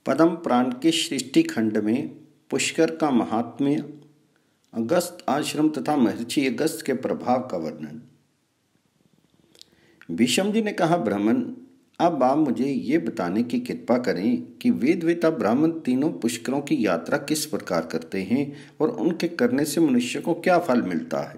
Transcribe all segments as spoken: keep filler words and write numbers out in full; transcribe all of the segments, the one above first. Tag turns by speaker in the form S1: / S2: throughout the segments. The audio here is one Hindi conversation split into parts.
S1: पद्म पुराण के सृष्टि खंड में पुष्कर का महात्म्य, अगस्त आश्रम तथा महर्षि अगस्त के प्रभाव का वर्णन। भीष्म जी ने कहा, ब्राह्मण, अब आप मुझे ये बताने की कृपा करें कि वेद वेता ब्राह्मण तीनों पुष्करों की यात्रा किस प्रकार करते हैं और उनके करने से मनुष्य को क्या फल मिलता है।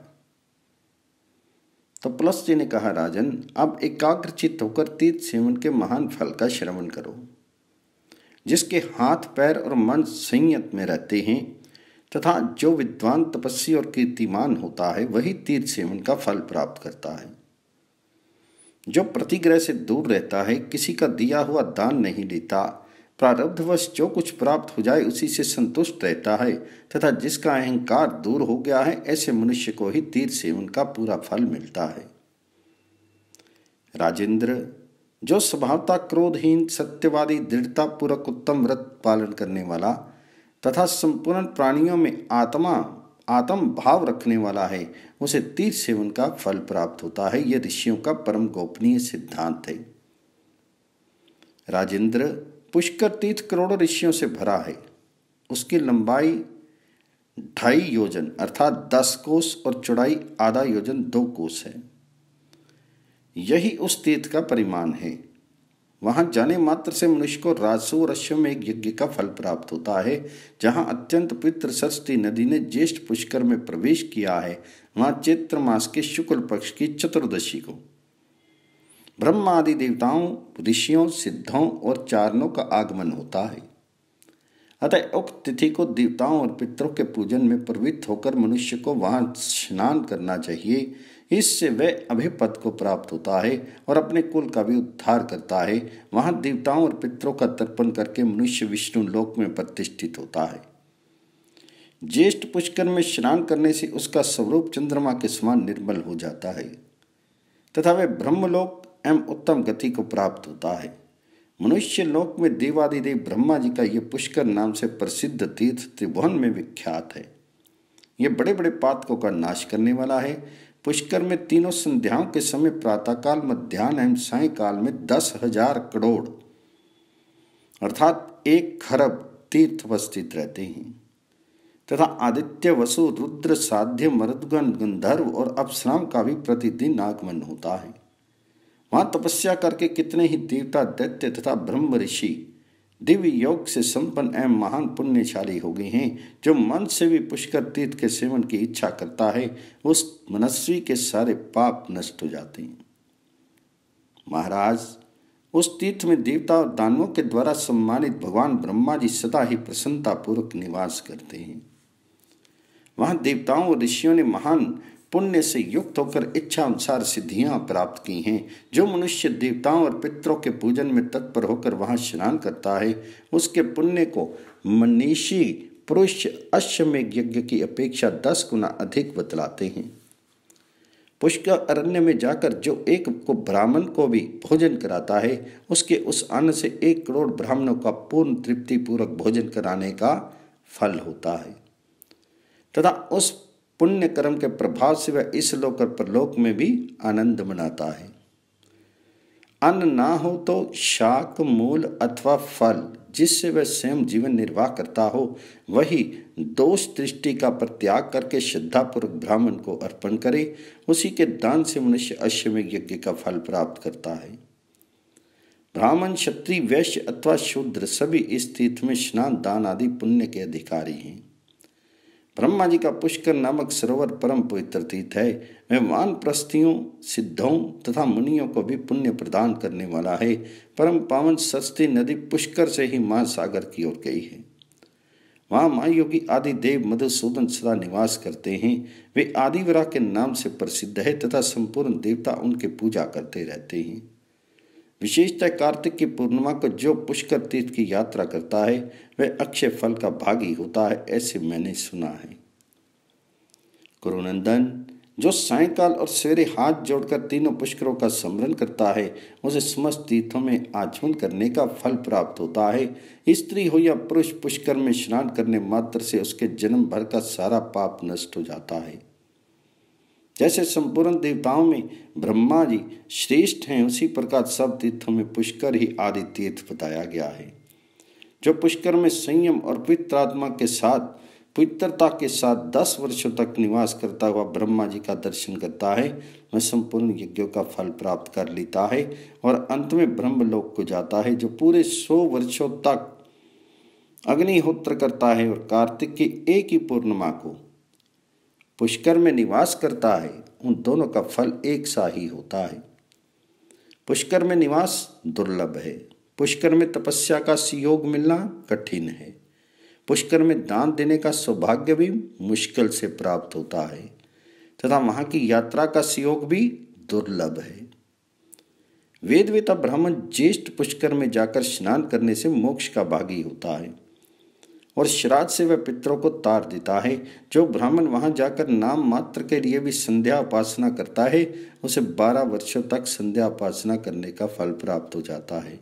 S1: तो प्लस जी ने कहा, राजन, अब एकाग्रचित्त होकर तीर्थ सेवन के महान फल का श्रवण करो। जिसके हाथ पैर और मन संयत में रहते हैं तथा जो विद्वान तपस्वी और कीर्तिमान होता है वही तीर्थ सेवन का फल प्राप्त करता है। जो प्रतिग्रह से दूर रहता है, किसी का दिया हुआ दान नहीं लेता, प्रारब्धवश जो कुछ प्राप्त हो जाए उसी से संतुष्ट रहता है तथा जिसका अहंकार दूर हो गया है, ऐसे मनुष्य को ही तीर्थ सेवन का पूरा फल मिलता है। राजेंद्र, जो स्वभावतः क्रोधहीन, सत्यवादी, दृढ़ता पूर्वक उत्तम व्रत पालन करने वाला तथा संपूर्ण प्राणियों में आत्मा आत्म भाव रखने वाला है, उसे तीर्थ सेवन का फल प्राप्त होता है। यह ऋषियों का परम गोपनीय सिद्धांत है। राजेंद्र, पुष्कर तीर्थ करोड़ों ऋषियों से भरा है। उसकी लंबाई ढाई योजन अर्थात दस कोस और चौड़ाई आधा योजन दो कोस है। यही उस तीर्थ का परिमाण है। वहां जाने मात्र से मनुष्य को राजसु और अश्वमेध यज्ञ का फल प्राप्त होता है। जहां अत्यंत पवित्र सरस्वती नदी ने ज्येष्ठ पुष्कर में प्रवेश किया है, वहां चैत्र मास के शुक्ल पक्ष की चतुर्दशी को ब्रह्मा आदि देवताओं, ऋषियों, सिद्धों और चारणों का आगमन होता है। अतः उक्त तिथि को देवताओं और पितरों के पूजन में प्रवृत्त होकर मनुष्य को वहां स्नान करना चाहिए। इससे वह अभिपद को प्राप्त होता है और अपने कुल का भी उद्धार करता है। वहां देवताओं और पितरों का तर्पण करके मनुष्य विष्णु लोक में प्रतिष्ठित होता है। ज्येष्ठ पुष्कर में स्नान करने से उसका स्वरूप चंद्रमा के समान निर्मल हो जाता है तथा वह ब्रह्मलोक एवं उत्तम गति को प्राप्त होता है। मनुष्य लोक में देवादिदेव ब्रह्मा जी का यह पुष्कर नाम से प्रसिद्ध तीर्थ त्रिभुवन में विख्यात है। यह बड़े बड़े पातकों का नाश करने वाला है। पुष्कर में तीनों संध्याओं के समय प्रातःकाल, मध्याह्न एवं सायंकाल में दस हजार करोड़ अर्थात एक खरब तीर्थ उपस्थित रहते हैं तथा आदित्य, वसु, रुद्र, साध्य, मरुदगण, गंधर्व और अप्सराओं का भी प्रतिदिन आगमन होता है। वहां तपस्या करके कितने ही देवता, दैत्य तथा ब्रह्म ऋषि दिव्य योग से संपन्न एवं महान पुण्यशाली हो गए हैं। जो मन से भी पुष्कर तीर्थ के सेवन की इच्छा करता है, उस मनस्वी के सारे पाप नष्ट हो जाते हैं। महाराज, उस तीर्थ में देवता और दानवों के द्वारा सम्मानित भगवान ब्रह्मा जी सदा ही प्रसन्नता पूर्वक निवास करते हैं। वहां देवताओं और ऋषियों ने महान पुण्य से युक्त होकर इच्छा अनुसार सिद्धियां प्राप्त की हैं। जो मनुष्य देवताओं और पितरों के पूजन में तत्पर होकर वहां स्नान करता है, उसके पुण्य को मनीषी पुरुष अश्वमेध यज्ञ की अपेक्षा दस गुना अधिक बतलाते हैं। पुष्कर अरण्य में जाकर जो एक को ब्राह्मण को भी भोजन कराता है, उसके उस अन्न से एक करोड़ ब्राह्मणों का पूर्ण तृप्ति पूर्वक भोजन कराने का फल होता है तथा उस पुण्य कर्म के प्रभाव से वह इस लोक और परलोक में भी आनंद मनाता है। अन्न ना हो तो शाक, मूल अथवा फल जिससे वह स्वयं जीवन निर्वाह करता हो, वही दोष दृष्टि का परित्याग करके श्रद्धापूर्वक ब्राह्मण को अर्पण करे। उसी के दान से मनुष्य अश्वमेध यज्ञ का फल प्राप्त करता है। ब्राह्मण, क्षत्रिय, वैश्य अथवा शूद्र सभी इस तीर्थ में स्नान, दान आदि पुण्य के अधिकारी हैं। ब्रह्मा जी का पुष्कर नामक सरोवर परम पवित्र तीर्थ है। वह वानप्रस्थियों, सिद्धों तथा मुनियों को भी पुण्य प्रदान करने वाला है। परम पावन सरस्वती नदी पुष्कर से ही महासागर की ओर गई है। वहाँ महायोगी आदि देव मधुसूदन सदा निवास करते हैं। वे आदिवरा के नाम से प्रसिद्ध है तथा संपूर्ण देवता उनके पूजा करते रहते हैं। विशेषतः कार्तिक की पूर्णिमा को जो पुष्कर तीर्थ की यात्रा करता है, वह अक्षय फल का भागी होता है, ऐसे मैंने सुना है। कुरुनंदन, जो सायंकाल और सवेरे हाथ जोड़कर तीनों पुष्करों का स्मरण करता है, उसे समस्त तीर्थों में आचमन करने का फल प्राप्त होता है। स्त्री हो या पुरुष, पुष्कर में स्नान करने मात्र से उसके जन्म भर का सारा पाप नष्ट हो जाता है। जैसे संपूर्ण देवताओं में ब्रह्मा जी श्रेष्ठ हैं, उसी प्रकार सब तीर्थों में पुष्कर ही आदि तीर्थ बताया गया है। जो पुष्कर में संयम और पवित्र आत्मा के साथ पवित्रता के साथ दस वर्षों तक निवास करता हुआ ब्रह्मा जी का दर्शन करता है, वह संपूर्ण यज्ञों का फल प्राप्त कर लेता है और अंत में ब्रह्मलोक को जाता है। जो पूरे सौ वर्षों तक अग्निहोत्र करता है और कार्तिक की एक ही पूर्णिमा को पुष्कर में निवास करता है, उन दोनों का फल एक सा ही होता है। पुष्कर में निवास दुर्लभ है। पुष्कर में तपस्या का सुयोग मिलना कठिन है। पुष्कर में दान देने का सौभाग्य भी मुश्किल से प्राप्त होता है तथा वहां की यात्रा का सुयोग भी दुर्लभ है। वेदवेता ब्राह्मण ज्येष्ठ पुष्कर में जाकर स्नान करने से मोक्ष का भागी होता है और श्राद्ध से वह पितरों को तार देता है। जो ब्राह्मण वहां जाकर नाम मात्र के लिए भी संध्या उपासना करता है, उसे बारह वर्षों तक संध्या उपासना करने का फल प्राप्त हो जाता है।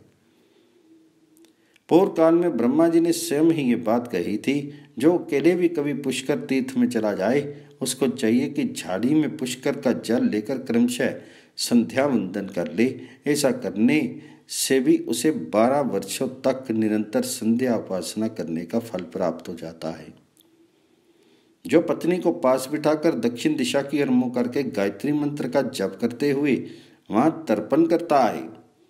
S1: पूर्व काल में ब्रह्मा जी ने स्वयं ही ये बात कही थी, जो अकेले भी कभी पुष्कर तीर्थ में चला जाए, उसको चाहिए कि झाड़ी में पुष्कर का जल लेकर क्रमशः संध्या वंदन कर ले। ऐसा करने से भी उसे बारह वर्षों तक निरंतर संध्या उपासना करने का फल प्राप्त हो जाता है। जो पत्नी को पास बिठाकर दक्षिण दिशा की ओर मुंह करके गायत्री मंत्र का जप करते हुए वहां तर्पण करता है,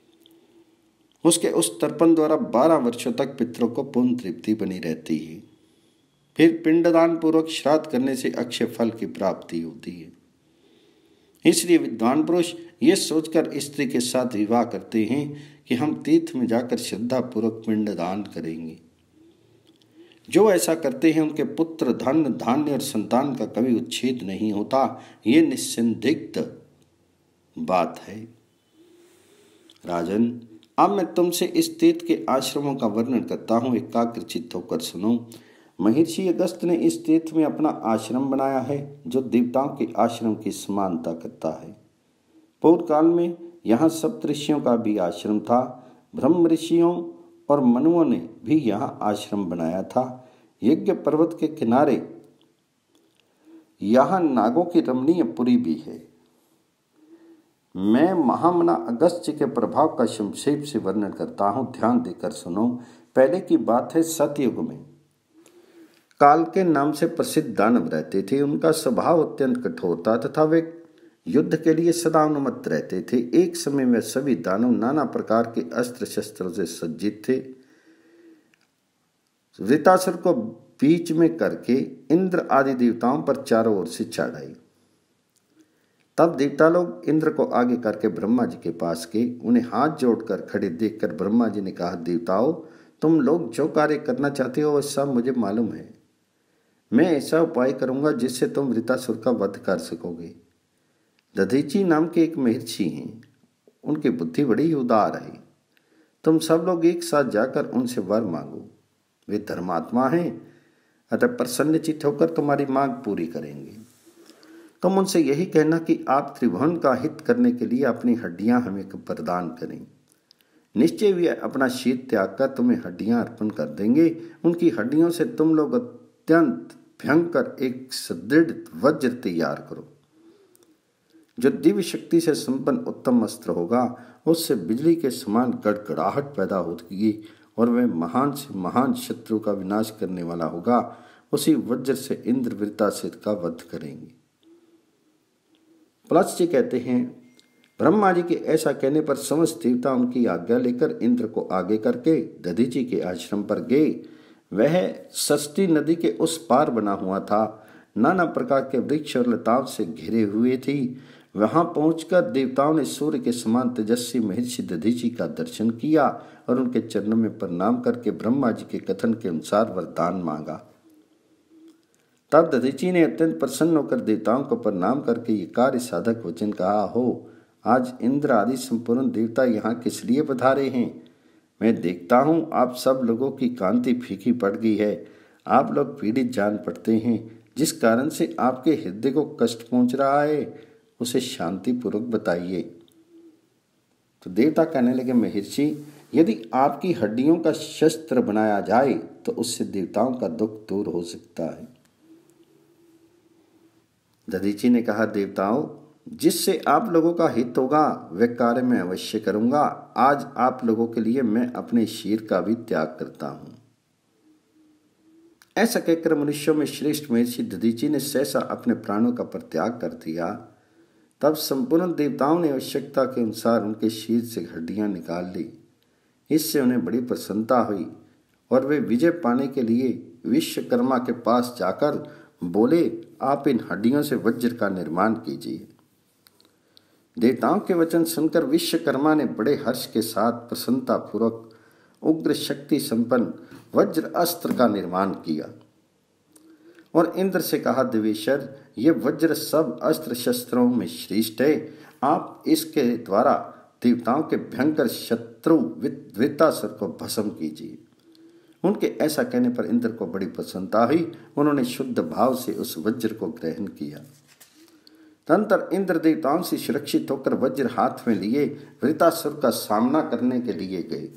S1: उसके उस तर्पण द्वारा बारह वर्षों तक पितरों को पूर्ण तृप्ति बनी रहती है। फिर पिंडदान पूर्वक श्राद्ध करने से अक्षय फल की प्राप्ति होती है। इसलिए विद्वान पुरुष ये सोचकर स्त्री के साथ विवाह करते हैं कि हम तीर्थ में जाकर श्रद्धा पूर्वक पिंडदान करेंगे। जो ऐसा करते हैं उनके पुत्र, धन, धान्य और संतान का कभी उच्छेद नहीं होता। ये निस्संदिग्ध बात है। राजन, अब मैं तुमसे इस तीर्थ के आश्रमों का वर्णन करता हूँ, एकाग्रचित्त होकर सुनो। महर्षि अगस्त ने इस तीर्थ में अपना आश्रम बनाया है, जो देवताओं के आश्रम की समानता करता है। पूर्व काल में यहाँ सप्त ऋषियों का भी आश्रम था। ब्रह्म ऋषियों और मनुओं ने भी यहाँ आश्रम बनाया था। यज्ञ पर्वत के किनारे यहाँ नागों की रमणीय पुरी भी है। मैं महामना अगस्त जी के प्रभाव का संक्षेप से वर्णन करता हूँ, ध्यान देकर सुनो। पहले की बात है, सतयुग में काल के नाम से प्रसिद्ध दानव रहते थे। उनका स्वभाव अत्यंत कठोर था तथा वे युद्ध के लिए सदा अनुमत रहते थे। एक समय में सभी दानव नाना प्रकार के अस्त्र शस्त्रों से सज्जित थे। वृतासुर को बीच में करके इंद्र आदि देवताओं पर चारों ओर से चढ़ाई। तब देवता लोग इंद्र को आगे करके ब्रह्मा जी के पास गए। उन्हें हाथ जोड़कर खड़े देखकर ब्रह्मा जी ने कहा, देवताओं, तुम लोग जो कार्य करना चाहते हो वह सब मुझे मालूम है। मैं ऐसा उपाय करूंगा जिससे तुम वृतासुर का वध कर सकोगे। दधीची नाम के एक महर्षि हैं, उनकी बुद्धि बड़ी उदार है। तुम सब लोग एक साथ जाकर उनसे वर मांगो। वे धर्मात्मा हैं, अतः प्रसन्नचित्त होकर तुम्हारी मांग पूरी करेंगे। तुम उनसे यही कहना कि आप त्रिभुवन का हित करने के लिए अपनी हड्डियां हमें प्रदान करें। निश्चय वे अपना शीत त्याग कर तुम्हें हड्डियां अर्पण कर देंगे। उनकी हड्डियों से तुम लोग अत्यंत भयंकर एक सुदृढ़ वज्र तैयार करो, जो दिव्य शक्ति से संपन्न उत्तम अस्त्र होगा। उससे बिजली के समान गड़गड़ाहट पैदा होगी और वह महान से महान शत्रु का विनाश करने वाला होगा। उसी वज्र से इंद्र वृतासुर का वध करेंगे। प्लस जी कहते हैं, ब्रह्मा जी के ऐसा कहने पर समस्त देवता उनकी आज्ञा लेकर इंद्र को आगे करके दधीची के आश्रम पर गए। वह षष्ठी नदी के उस पार बना हुआ था। नाना प्रकार के वृक्ष और लताओं से घिरे हुए थी। वहां पहुंचकर देवताओं ने सूर्य के समान तेजस्वी महर्षि दधीची का दर्शन किया और उनके चरणों में प्रणाम करके ब्रह्मा जी के कथन के अनुसार वरदान मांगा। तब दधीची ने अत्यंत प्रसन्न होकर देवताओं को प्रणाम करके ये कार्य साधक वचन कहा, हो आज इंद्र आदि संपूर्ण देवता यहाँ किस लिए पधारे हैं? मैं देखता हूँ आप सब लोगों की कांति फीकी पड़ गई है। आप लोग पीड़ित जान पड़ते हैं। जिस कारण से आपके हृदय को कष्ट पहुंच रहा है उसे शांति पूर्वक बताइए। तो देवता कहने लगे, महर्षि, यदि आपकी हड्डियों का शस्त्र बनाया जाए तो उससे देवताओं का दुख दूर हो सकता है। दधीची ने कहा, देवताओं, जिससे आप लोगों का हित होगा वह कार्य मैं अवश्य करूंगा। आज आप लोगों के लिए मैं अपने शीर का भी त्याग करता हूं। ऐसा कहकर मनुष्यों में श्रेष्ठ महर्षि दधीचि ने सहसा अपने प्राणों का परित्याग कर दिया। तब संपूर्ण देवताओं ने आवश्यकता के अनुसार उनके शरीर से हड्डियां निकाल ली। इससे उन्हें बड़ी प्रसन्नता हुई और वे विजय पाने के लिए विश्वकर्मा के पास जाकर बोले, आप इन हड्डियों से वज्र का निर्माण कीजिए। देवताओं के वचन सुनकर विश्वकर्मा ने बड़े हर्ष के साथ प्रसन्नता पूर्वक उग्र शक्ति संपन्न वज्र अस्त्र का निर्माण किया और इंद्र से कहा, देवेश्वर, ये वज्र सब अस्त्र शस्त्रों में श्रेष्ठ है। आप इसके द्वारा देवताओं के भयंकर शत्रु वृत्तासुर को भस्म कीजिए। उनके ऐसा कहने पर इंद्र को बड़ी प्रसन्नता हुई। उन्होंने शुद्ध भाव से उस वज्र को ग्रहण किया। तदनंतर इंद्र देवताओं से सुरक्षित होकर वज्र हाथ में लिए वृत्तासुर का सामना करने के लिए गए,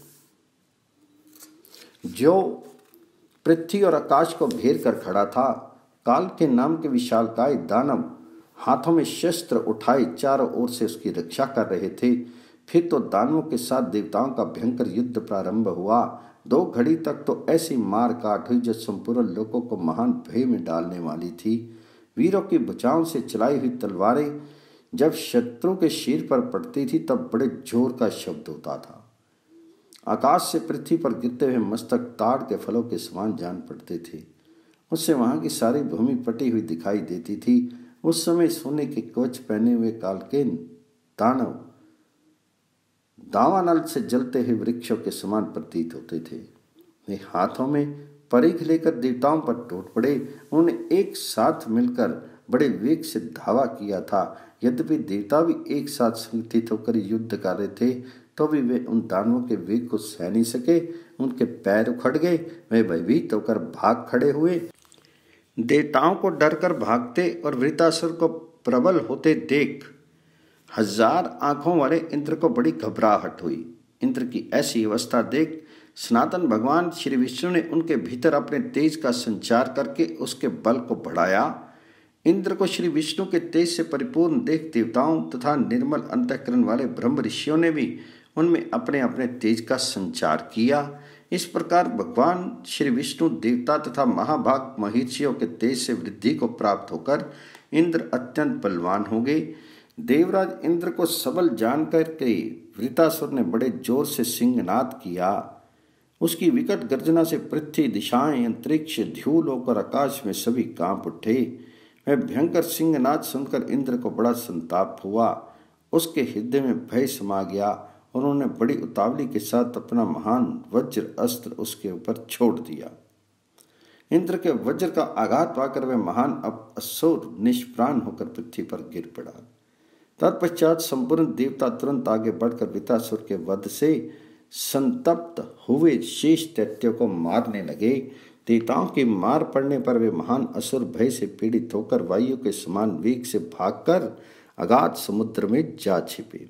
S1: जो पृथ्वी और आकाश को घेर कर खड़ा था। काल के नाम के विशालकाय दानव हाथों में शस्त्र उठाए चारों ओर से उसकी रक्षा कर रहे थे। फिर तो दानवों के साथ देवताओं का भयंकर युद्ध प्रारंभ हुआ। दो घड़ी तक तो ऐसी मार काट हुई जो संपूर्ण लोगों को महान भय में डालने वाली थी। वीरों की भुजाओं से चलाई हुई तलवारें जब शत्रु के शीर पर पड़ती थी तब बड़े जोर का शब्द होता था। आकाश से पृथ्वी पर गिरते हुए मस्तक ताड़ के फलों के समान जान पड़ते थे। उससे वहां की सारी भूमि पटी हुई दिखाई देती थी। उस समय सोने के कवच पहने हुए कालकेन दानव दावानल से जलते हुए वृक्षों के समान प्रतीत होते थे। वे हाथों में परिघ लेकर देवताओं पर टूट पड़े। उन्होंने एक साथ मिलकर बड़े वेग से धावा किया था। यद्यपि देवता भी एक साथ संगठित होकर युद्ध कर रहे थे तो भी वे उन दानवों के वेग को सह नहीं सके। उनके पैर उखड़ गए। वे भयभीत होकर भाग खड़े हुए। देवताओं को डरकर भागते और वृत्तासुर को प्रबल होते देख हजार आंखों वाले इंद्र को बड़ी घबराहट हुई। इंद्र की ऐसी अवस्था देख सनातन भगवान श्री विष्णु ने उनके भीतर अपने तेज का संचार करके उसके बल को बढ़ाया। इंद्र को श्री विष्णु के तेज से परिपूर्ण देख देवताओं तथा निर्मल अंतःकरण वाले ब्रह्म ऋषियों ने भी उनमें अपने अपने तेज का संचार किया। इस प्रकार भगवान श्री विष्णु देवता तथा महाभाग महर्षियों के तेज से वृद्धि को प्राप्त होकर इंद्र अत्यंत बलवान हो गए। देवराज इंद्र को सबल जानकर के वृत्तासुर ने बड़े जोर से सिंहनाद किया। उसकी विकट गर्जना से पृथ्वी, दिशाएं, अंतरिक्ष, ध्यूलोक और आकाश में सभी कांप उठे। वह भयंकर सिंहनाद सुनकर इंद्र को बड़ा संताप हुआ। उसके हृदय में भय समा गया। उन्होंने बड़ी उतावली के साथ अपना महान वज्र अस्त्र उसके ऊपर छोड़ दिया। इंद्र के वज्र का आघात पाकर वह महान असुर निष्प्राण होकर पृथ्वी पर गिर पड़ा। तत्पश्चात संपूर्ण देवता तुरंत आगे बढ़कर वृत्तासुर के वध से संतप्त हुए शेष दैत्यों को मारने लगे। देवताओं की मार पड़ने पर वे महान असुर भय से पीड़ित होकर वायु के समान वेग से भागकर अगाध समुद्र में जा छिपे।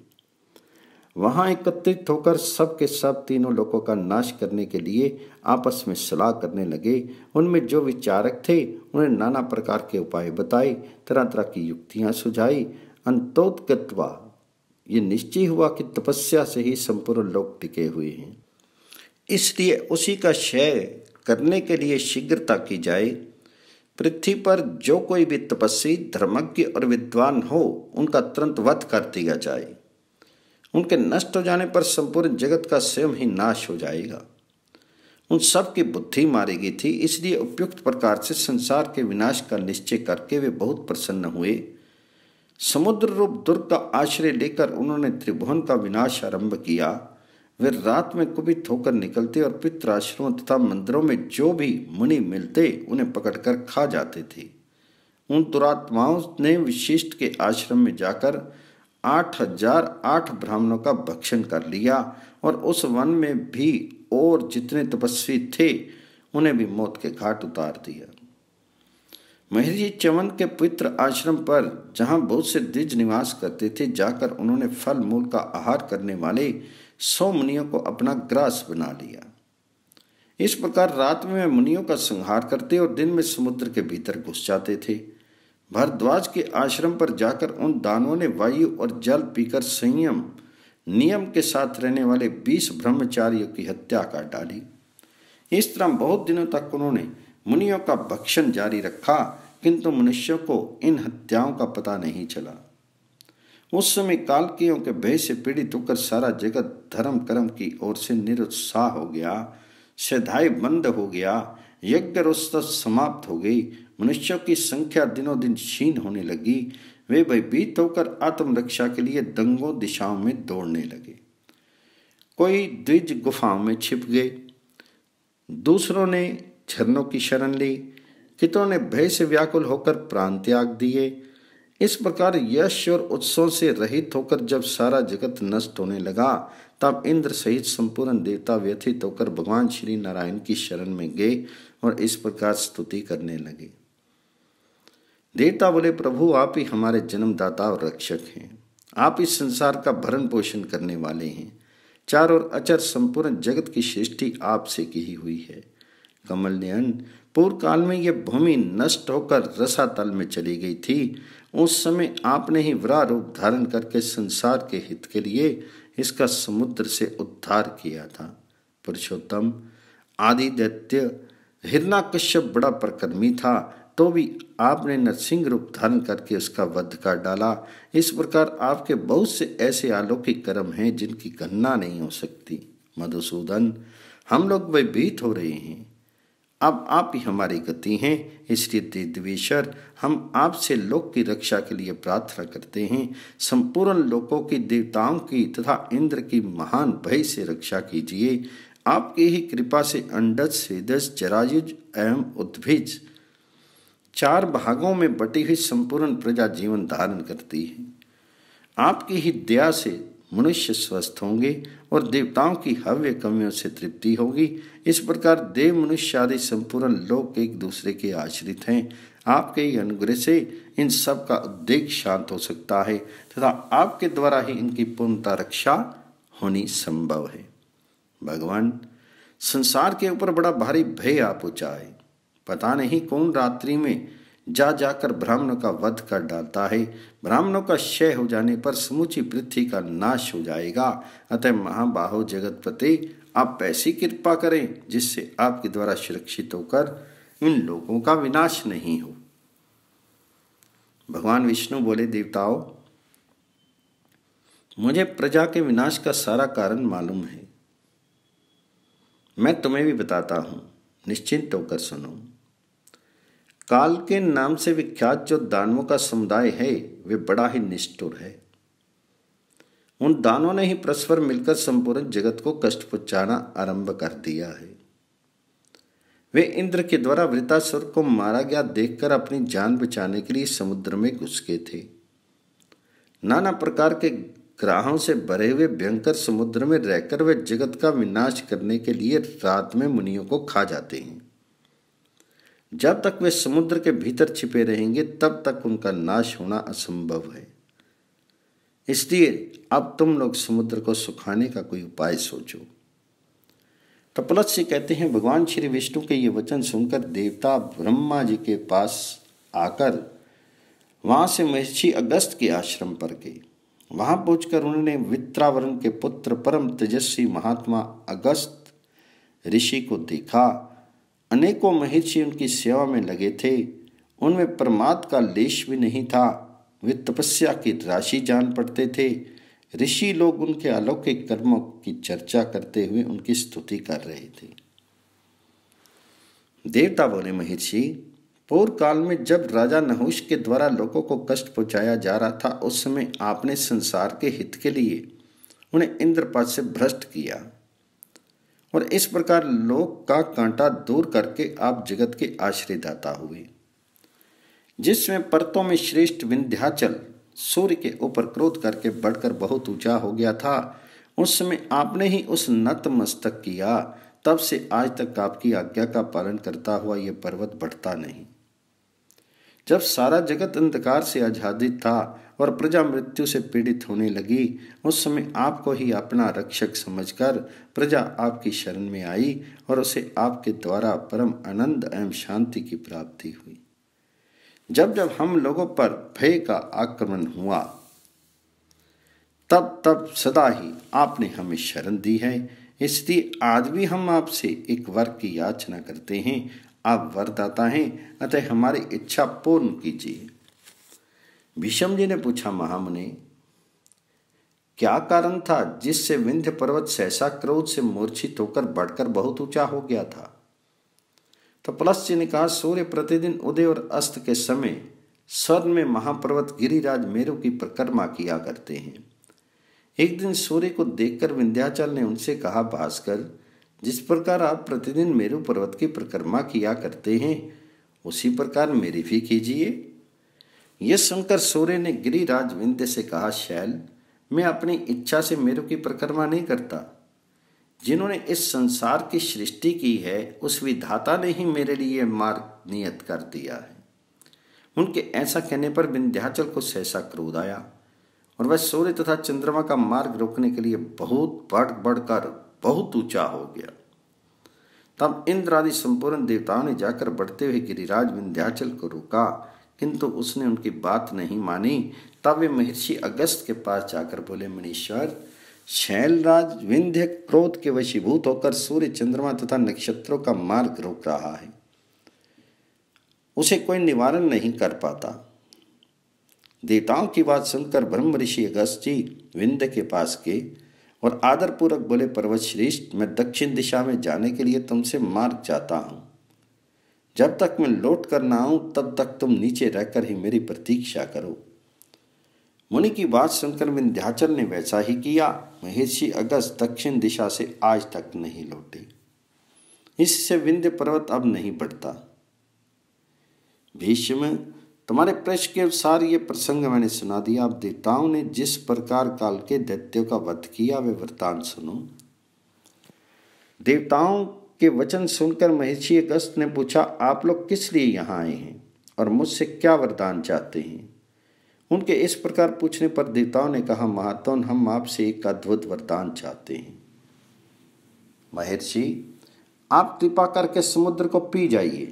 S1: वहां एकत्रित होकर सब के सब तीनों लोगों का नाश करने के लिए आपस में सलाह करने लगे। उनमें जो विचारक थे उन्हें नाना प्रकार के उपाय बताए, तरह तरह की युक्तियां सुझाई। अंतोत्कत्वा ये निश्चय हुआ कि तपस्या से ही संपूर्ण लोक टिके हुए हैं, इसलिए उसी का क्षय करने के लिए शीघ्रता की जाए। पृथ्वी पर जो कोई भी तपस्वी, धर्मज्ञ और विद्वान हो उनका तुरंत वध कर दिया जाए। उनके नष्ट हो जाने पर संपूर्ण जगत का स्वयं ही नाश हो जाएगा। उन सब की बुद्धि मारी गई थी, इसलिए उपयुक्त प्रकार से संसार के विनाश का निश्चय करके वे बहुत प्रसन्न हुए। समुद्र रूप दुर्ग का आश्रय लेकर उन्होंने त्रिभुवन का विनाश आरंभ किया। वे रात में कुपित होकर निकलते और पितराश्रमों तथा मंदिरों में जो भी मुनि मिलते उन्हें पकड़कर खा जाते थे। उन दुरात्माओं ने विशिष्ट के आश्रम में जाकर आठ हजार आठ ब्राह्मणों का भक्षण कर लिया और उस वन में भी और जितने तपस्वी थे उन्हें भी मौत के घाट उतार दिया। महर्षि च्यवन के पवित्र आश्रम पर जहां बहुत से द्विज निवास करते थे जाकर उन्होंने फल मूल का आहार करने वाले सौ मुनियों को अपना ग्रास बना लिया। इस प्रकार रात में मुनियों का संहार करते और दिन में समुद्र के भीतर घुस जाते थे। भरद्वाज के आश्रम पर जाकर उन दानवों ने वायु और जल पीकर संयम नियम के साथ रहने वाले बीस ब्रह्मचारियों की हत्या कर डाली। इस तरह बहुत दिनों तक उन्होंने मुनियों का भक्षण जारी रखा, किंतु मनुष्यों को इन हत्याओं का पता नहीं चला। उस समय कालकियों के भय से पीड़ित होकर सारा जगत धर्म कर्म की ओर से निरुत्साह हो गया, श्रद्धाएं बंद हो गया, यज्ञ रोत्सव समाप्त हो गई, मनुष्यों की संख्या दिनों दिन क्षीण होने लगी। वे भयभीत होकर आत्मरक्षा के लिए दंगों दिशाओं में दौड़ने लगे। कोई द्विज गुफाओं में छिप गए, दूसरों ने झरनों की शरण ली, कितों ने भय से व्याकुल होकर प्राण त्याग दिए। इस प्रकार यश और उत्सव से रहित होकर जब सारा जगत नष्ट होने लगा, तब इंद्र सहित संपूर्ण देवता व्यथित होकर भगवान श्री नारायण की शरण में गए और इस प्रकार स्तुति करने लगे। देवता बोले, प्रभु आप ही हमारे जन्मदाता और रक्षक हैं, आप इस संसार का भरण पोषण करने वाले हैं। चार और अचर संपूर्ण जगत की सृष्टि आपसे की ही हुई है। कमल नयन, पूर्व काल में यह भूमि नष्ट होकर रसातल में चली गई थी। उस समय आपने ही वराह रूप धारण करके संसार के हित के लिए इसका समुद्र से उद्धार किया था। पुरुषोत्तम, आदि दैत्य हिरण्यकश्यप बड़ा पराक्रमी था, तो भी आपने नरसिंह रूप धारण करके उसका वध कर डाला। इस प्रकार आपके बहुत से ऐसे अलौकिक कर्म हैं जिनकी गणना नहीं हो सकती। मधुसूदन, हम लोग भयभीत हो रहे हैं, अब आप ही हमारी गति हैं। इसलिए देवेश्वर, हम आपसे लोक की रक्षा के लिए प्रार्थना करते हैं। संपूर्ण लोकों की, देवताओं की तथा इंद्र की महान भय से रक्षा कीजिए। आपकी ही कृपा से अंडज, स्वेदज, जरायुज एवं उद्भिज चार भागों में बटी हुई संपूर्ण प्रजा जीवन धारण करती है। आपकी ही दया से मनुष्य स्वस्थ होंगे और देवताओं की हव्य कमियों से तृप्ति होगी। इस प्रकार देव, मनुष्य आदि संपूर्ण लोक एक दूसरे के आश्रित हैं। आपके ही अनुग्रह से इन सब का उद्वेग शांत हो सकता है तथा आपके द्वारा ही इनकी पूर्णता रक्षा होनी संभव है। भगवान, संसार के ऊपर बड़ा भारी भय आ पहुंचा है। पता नहीं कौन रात्रि में जा जाकर ब्राह्मणों का वध कर डालता है। ब्राह्मणों का क्षय हो जाने पर समूची पृथ्वी का नाश हो जाएगा। अतः महाबाहो जगतपते, आप ऐसी कृपा करें जिससे आपके द्वारा सुरक्षित होकर इन लोगों का विनाश नहीं हो। भगवान विष्णु बोले, देवताओं, मुझे प्रजा के विनाश का सारा कारण मालूम है। मैं तुम्हें भी बताता हूं, निश्चिंत होकर सुनो। काल के नाम से विख्यात जो दानवों का समुदाय है, वे बड़ा ही निष्ठुर है। उन दानवों ने ही परस्पर मिलकर संपूर्ण जगत को कष्ट पहुंचाना आरंभ कर दिया है। वे इंद्र के द्वारा वृत्तासुर को मारा गया देखकर अपनी जान बचाने के लिए समुद्र में घुस गए थे। नाना प्रकार के ग्रहों से भरे हुए भयंकर समुद्र में रहकर वे जगत का विनाश करने के लिए रात में मुनियों को खा जाते हैं। जब तक वे समुद्र के भीतर छिपे रहेंगे तब तक उनका नाश होना असंभव है। इसलिए अब तुम लोग समुद्र को सुखाने का कोई उपाय सोचो। कपिलवस्तु कहते हैं, भगवान श्री विष्णु के ये वचन सुनकर देवता ब्रह्मा जी के पास आकर वहां से महर्षि अगस्त के आश्रम पर गए। वहां पहुंचकर उन्होंने वित्रावरण के पुत्र परम तेजस्वी महात्मा अगस्त ऋषि को देखा। अनेकों महर्षि उनकी सेवा में लगे थे। उनमें प्रमाद का लेश भी नहीं था। वे तपस्या की राशि जान पड़ते थे। ऋषि लोग उनके अलौकिक कर्मों की चर्चा करते हुए उनकी स्तुति कर रहे थे। देवता बोले, महर्षि, पूर्व काल में जब राजा नहुष के द्वारा लोगों को कष्ट पहुंचाया जा रहा था, उस समय आपने संसार के हित के लिए उन्हें इंद्रपद से भ्रष्ट किया और इस प्रकार लोक का कांटा दूर करके आप जगत के आश्रयदाता हुए। जिसमें परतों में श्रेष्ठ विंध्याचल सूर्य के ऊपर क्रोध करके बढ़कर बहुत ऊंचा हो गया था, उस समय आपने ही उस नतमस्तक किया। तब से आज तक आपकी आज्ञा का पालन करता हुआ यह पर्वत बढ़ता नहीं। जब सारा जगत अंधकार से आच्छादित था और प्रजा मृत्यु से पीड़ित होने लगी, उस समय आपको ही अपना रक्षक समझकर प्रजा आपकी शरण में आई और उसे आपके द्वारा परम आनंद एवं शांति की प्राप्ति हुई। जब जब हम लोगों पर भय का आक्रमण हुआ, तब तब सदा ही आपने हमें शरण दी है। इसलिए आज भी हम आपसे एक वर की याचना करते हैं। आप वरदाता हैं, अतः हमारी इच्छा पूर्ण कीजिए। भीष्म जी ने पूछा, महामुनि क्या कारण था जिससे विंध्य पर्वत सहसा क्रोध से मूर्छित होकर बढ़कर बहुत ऊंचा हो गया था? तो पलस्त्य ने कहा, सूर्य प्रतिदिन उदय और अस्त के समय स्वर्ण में महापर्वत गिरिराज मेरु की परिक्रमा किया करते हैं। एक दिन सूर्य को देखकर विंध्याचल ने उनसे कहा, भास्कर, जिस प्रकार आप प्रतिदिन मेरु पर्वत की परिक्रमा किया करते हैं उसी प्रकार मेरी भी कीजिए। यह सुनकर सूर्य ने गिरिराज विंध्य से कहा, शैल, मैं अपनी इच्छा से मेरु की परिक्रमा नहीं करता। जिन्होंने इस संसार की सृष्टि की है उस विधाता ने ही मेरे लिए मार्ग नियत कर दिया है। उनके ऐसा कहने पर विंध्याचल को सहसा क्रोध आया और वह सूर्य तथा चंद्रमा का मार्ग रोकने के लिए बहुत बढ़ बढ़कर बहुत ऊंचा हो गया। तब इंद्र आदि संपूर्ण देवताओं ने जाकर बढ़ते हुए गिरिराज विंध्याचल को रोका, किंतु उसने उनकी बात नहीं मानी। तब वे महर्षि अगस्त के पास जाकर बोले, मुनीश्वर, शैलराज विंध्य क्रोध के वशीभूत होकर सूर्य, चंद्रमा तथा नक्षत्रों का मार्ग रोक रहा है, उसे कोई निवारण नहीं कर पाता। देवताओं की बात सुनकर ब्रह्म ऋषि अगस्त जी विंध्य के पास गए और आदर पूर्वक बोले, पर्वत श्रेष्ठ, मैं दक्षिण दिशा में जाने के लिए तुमसे मार्ग चाहता हूं। जब तक मैं लौट कर ना आऊं तब तक तुम नीचे रहकर ही मेरी प्रतीक्षा करो। मुनि की बात सुनकर विंध्याचल ने वैसा ही किया। महर्षि अगस्त दक्षिण दिशा से आज तक नहीं लौटे। इससे विंध्य पर्वत अब नहीं बढ़ता। भीष्म, तुम्हारे प्रश्न के अनुसार ये प्रसंग मैंने सुना दिया। अब देवताओं ने जिस प्रकार काल के दैत्यों का वध किया वे वृत्तांत सुनो। देवताओं के वचन सुनकर महर्षि अगस्त ने पूछा, आप लोग किस लिए यहाँ आए हैं और मुझसे क्या वरदान चाहते हैं? उनके इस प्रकार पूछने पर देवताओं ने कहा, महात्मन, हम आपसे एक अद्भुत वरदान चाहते हैं। महर्षि, आप कृपा करके समुद्र को पी जाइए।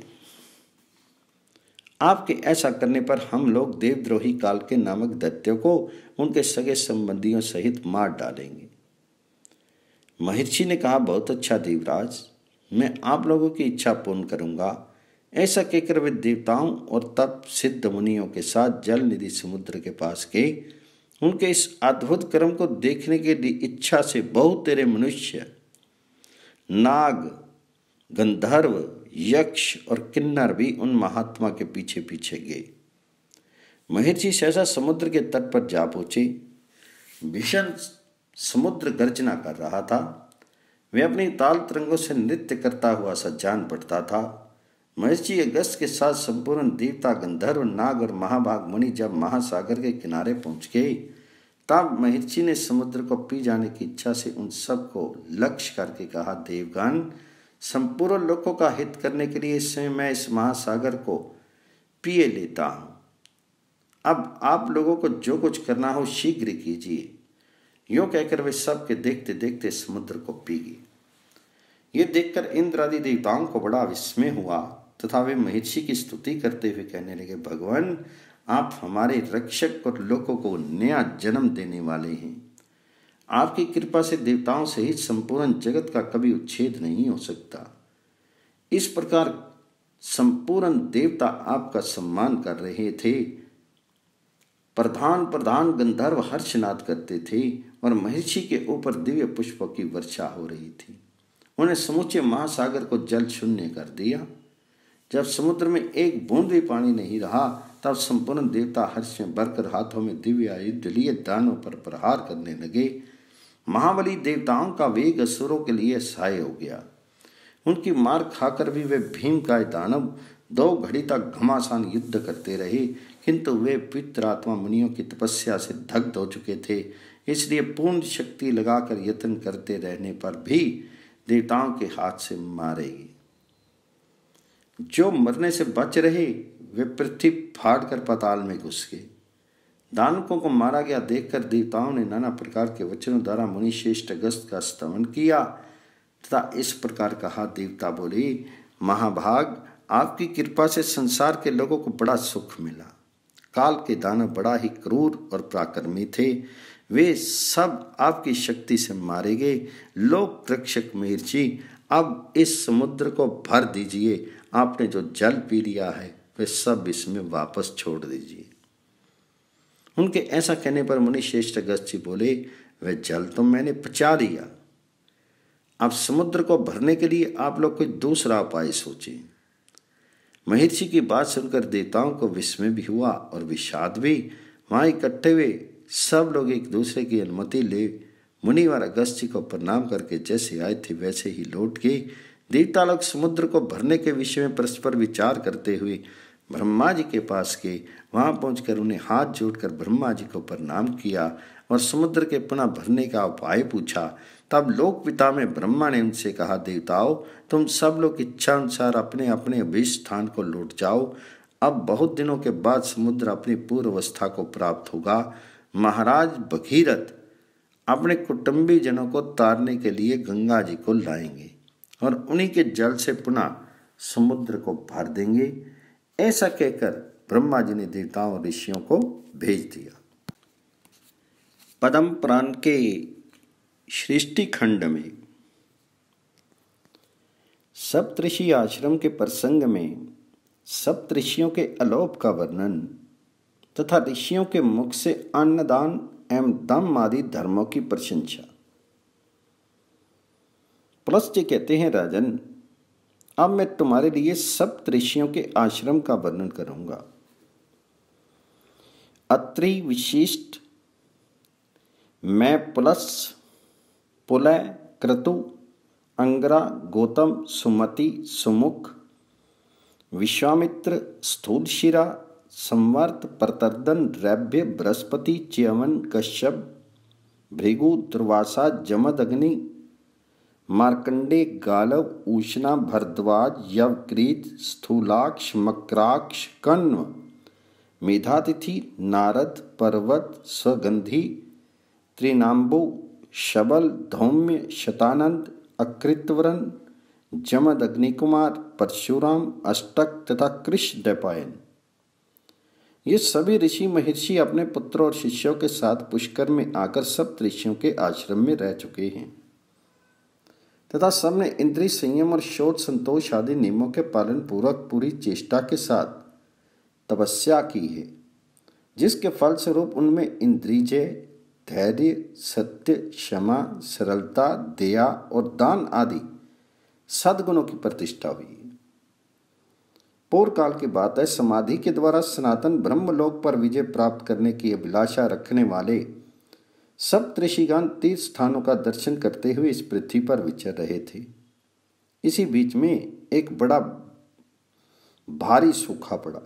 S1: आपके ऐसा करने पर हम लोग देवद्रोही काल के नामक दैत्यों को उनके सगे संबंधियों सहित मार डालेंगे। महर्षि ने कहा, बहुत अच्छा देवराज, मैं आप लोगों की इच्छा पूर्ण करूंगा। ऐसा कहकर वे देवताओं और तप सिद्ध मुनियों के साथ जल निधि समुद्र के पास गए। उनके इस अद्भुत कर्म को देखने के लिए इच्छा से बहुत तेरे मनुष्य, नाग, गंधर्व, यक्ष और किन्नर भी उन महात्मा के पीछे पीछे गए। महर्षि सहसा समुद्र के तट पर जा पहुंचे। भीषण समुद्र गर्जना कर रहा था। वे अपनी ताल तरंगों से नृत्य करता हुआ सा जान पड़ता था। महर्षि अगस्त के साथ संपूर्ण देवता, गंधर्व, नाग और महाभाग मुनि जब महासागर के किनारे पहुंच गए तब महर्षि ने समुद्र को पी जाने की इच्छा से उन सबको लक्ष्य करके कहा, देवगण, संपूर्ण लोगों का हित करने के लिए इस समय मैं इस महासागर को पिए लेता हूं। अब आप लोगों को जो कुछ करना हो शीघ्र कीजिए। यूं कहकर वे सबके देखते देखते समुद्र को पी गए। ये देखकर इंद्र आदि देवताओं को बड़ा विस्मय हुआ तथा वे महर्षि की स्तुति करते हुए कहने लगे, भगवान, आप हमारे रक्षक और लोगों को नया जन्म देने वाले हैं। आपकी कृपा से देवताओं सहित संपूर्ण जगत का कभी उच्छेद नहीं हो सकता। इस प्रकार संपूर्ण देवता आपका सम्मान कर रहे थे। प्रधान प्रधान गंधर्व हर्षनाद करते थे और महर्षि के ऊपर दिव्य पुष्पों की वर्षा हो रही थी। उन्हें समूचे महासागर को जल शून्य कर दिया। जब समुद्र में एक बूंद भी पानी नहीं रहा तब संपूर्ण देवता हर्ष में भरकर हाथों में दिव्य आयुध लिए दानों पर प्रहार करने लगे। महाबली देवताओं का वेग असुरों के लिए सहाय हो गया। उनकी मार खाकर भी वे भीम का दानव दो घड़ी तक घमासान युद्ध करते रहे, किंतु वे पितरात्मा मुनियों की तपस्या से दग्ध हो चुके थे। इसलिए पूर्ण शक्ति लगाकर यत्न करते रहने पर भी देवताओं के हाथ से मारे गए। जो मरने से बच रहे वे पृथ्वी फाड़कर पाताल में घुस गए। दानवों को मारा गया देखकर देवताओं ने नाना प्रकार के वचनों द्वारा मुनि श्रेष्ठ अगस्त का स्तमन किया तथा इस प्रकार कहा। देवता बोले, महाभाग, आपकी कृपा से संसार के लोगों को बड़ा सुख मिला। काल के दानव बड़ा ही क्रूर और पराक्रमी थे। वे सब आपकी शक्ति से मारे गए। लोक रक्षक महर्षि, अब इस समुद्र को भर दीजिए। आपने जो जल पी लिया है वे सब इसमें वापस छोड़ दीजिए। उनके ऐसा कहने पर मुनि श्रेष्ठ अगस्त्य जी बोले, वह जल तो मैंने पचा लिया, अब समुद्र को भरने के लिए आप लोग कोई दूसरा उपाय सोचें। महर्षि की बात सुनकर देवताओं को विस्मय भी हुआ और विषाद भी। वहां इकट्ठे हुए सब लोग एक दूसरे की अनुमति ले मुनिवर अगस्त्य जी को प्रणाम करके जैसे आए थे वैसे ही लौट गए। देवता लोग समुद्र को भरने के विषय में परस्पर विचार करते हुए ब्रह्मा जी के पास गए। वहां पहुंचकर उन्हें हाथ जोड़कर ब्रह्मा जी को प्रणाम किया और समुद्र के पुनः भरने का उपाय पूछा। तब लोक पिता में ब्रह्मा ने उनसे कहा, देवताओं, तुम सब लोग इच्छा अनुसार अपने अपने अभीष्ट स्थान को लौट जाओ। अब बहुत दिनों के बाद समुद्र अपनी पूर्व अवस्था को प्राप्त होगा। महाराज भगीरथ अपने कुटुंबी जनों को तारने के लिए गंगा जी को लाएंगे और उन्हीं के जल से पुनः समुद्र को भर देंगे। ऐसा कहकर ब्रह्मा जी ने देवताओं और ऋषियों को भेज दिया। पद्म पुराण के सृष्टि खंड में सप्तऋषि आश्रम के प्रसंग में सप्तऋषियों के अलोप का वर्णन तथा ऋषियों के मुख से अन्नदान एवं दम आदि धर्मों की प्रशंसा। पुलस्त्य कहते हैं, राजन, अब मैं तुम्हारे लिए सप्तऋषियों के आश्रम का वर्णन करूंगा। अत्रि, विशिष्ट, मैं, पुलस्त्य, पुलय, क्रतु, अंगरा, गौतम, सुमति, सुमुख, विश्वामित्र, स्थूलशिरा, संवर्त, प्रतर्दन, रैभ्य, बृहस्पति, च्यवन, कश्यप, भृगु, दुर्वासा, जमदग्नि, मार्कंडे, गालव, ऊष्णा, भरद्वाज, यवकृत, स्थूलाक्ष, मक्राक्ष, कण्व, मेधातिथि, नारद, पर्वत, स्वगंधी, त्रिनाम्बु, शबल, धौम्य, शतानंद, अकृतवरन, जमद अग्निकुमार, परशुराम, अष्टक तथा कृष्ण द्वैपायन। ये सभी ऋषि महर्षि अपने पुत्रों और शिष्यों के साथ पुष्कर में आकर सप्त ऋषियों के आश्रम में रह चुके हैं तथा सबने इंद्रिय संयम और शोध संतोष आदि नियमों के पालन पूर्वक पूरी चेष्टा के साथ तपस्या की है, जिसके फलस्वरूप उनमें इंद्रिय, धैर्य, सत्य, क्षमा, सरलता, दया और दान आदि सद्गुणों की प्रतिष्ठा हुई है। पूर्व काल की बात है, समाधि के द्वारा सनातन ब्रह्मलोक पर विजय प्राप्त करने की अभिलाषा रखने वाले सप्त ऋषिगण तीर्थ स्थानों का दर्शन करते हुए इस पृथ्वी पर विचर रहे थे। इसी बीच में एक बड़ा भारी सूखा पड़ा,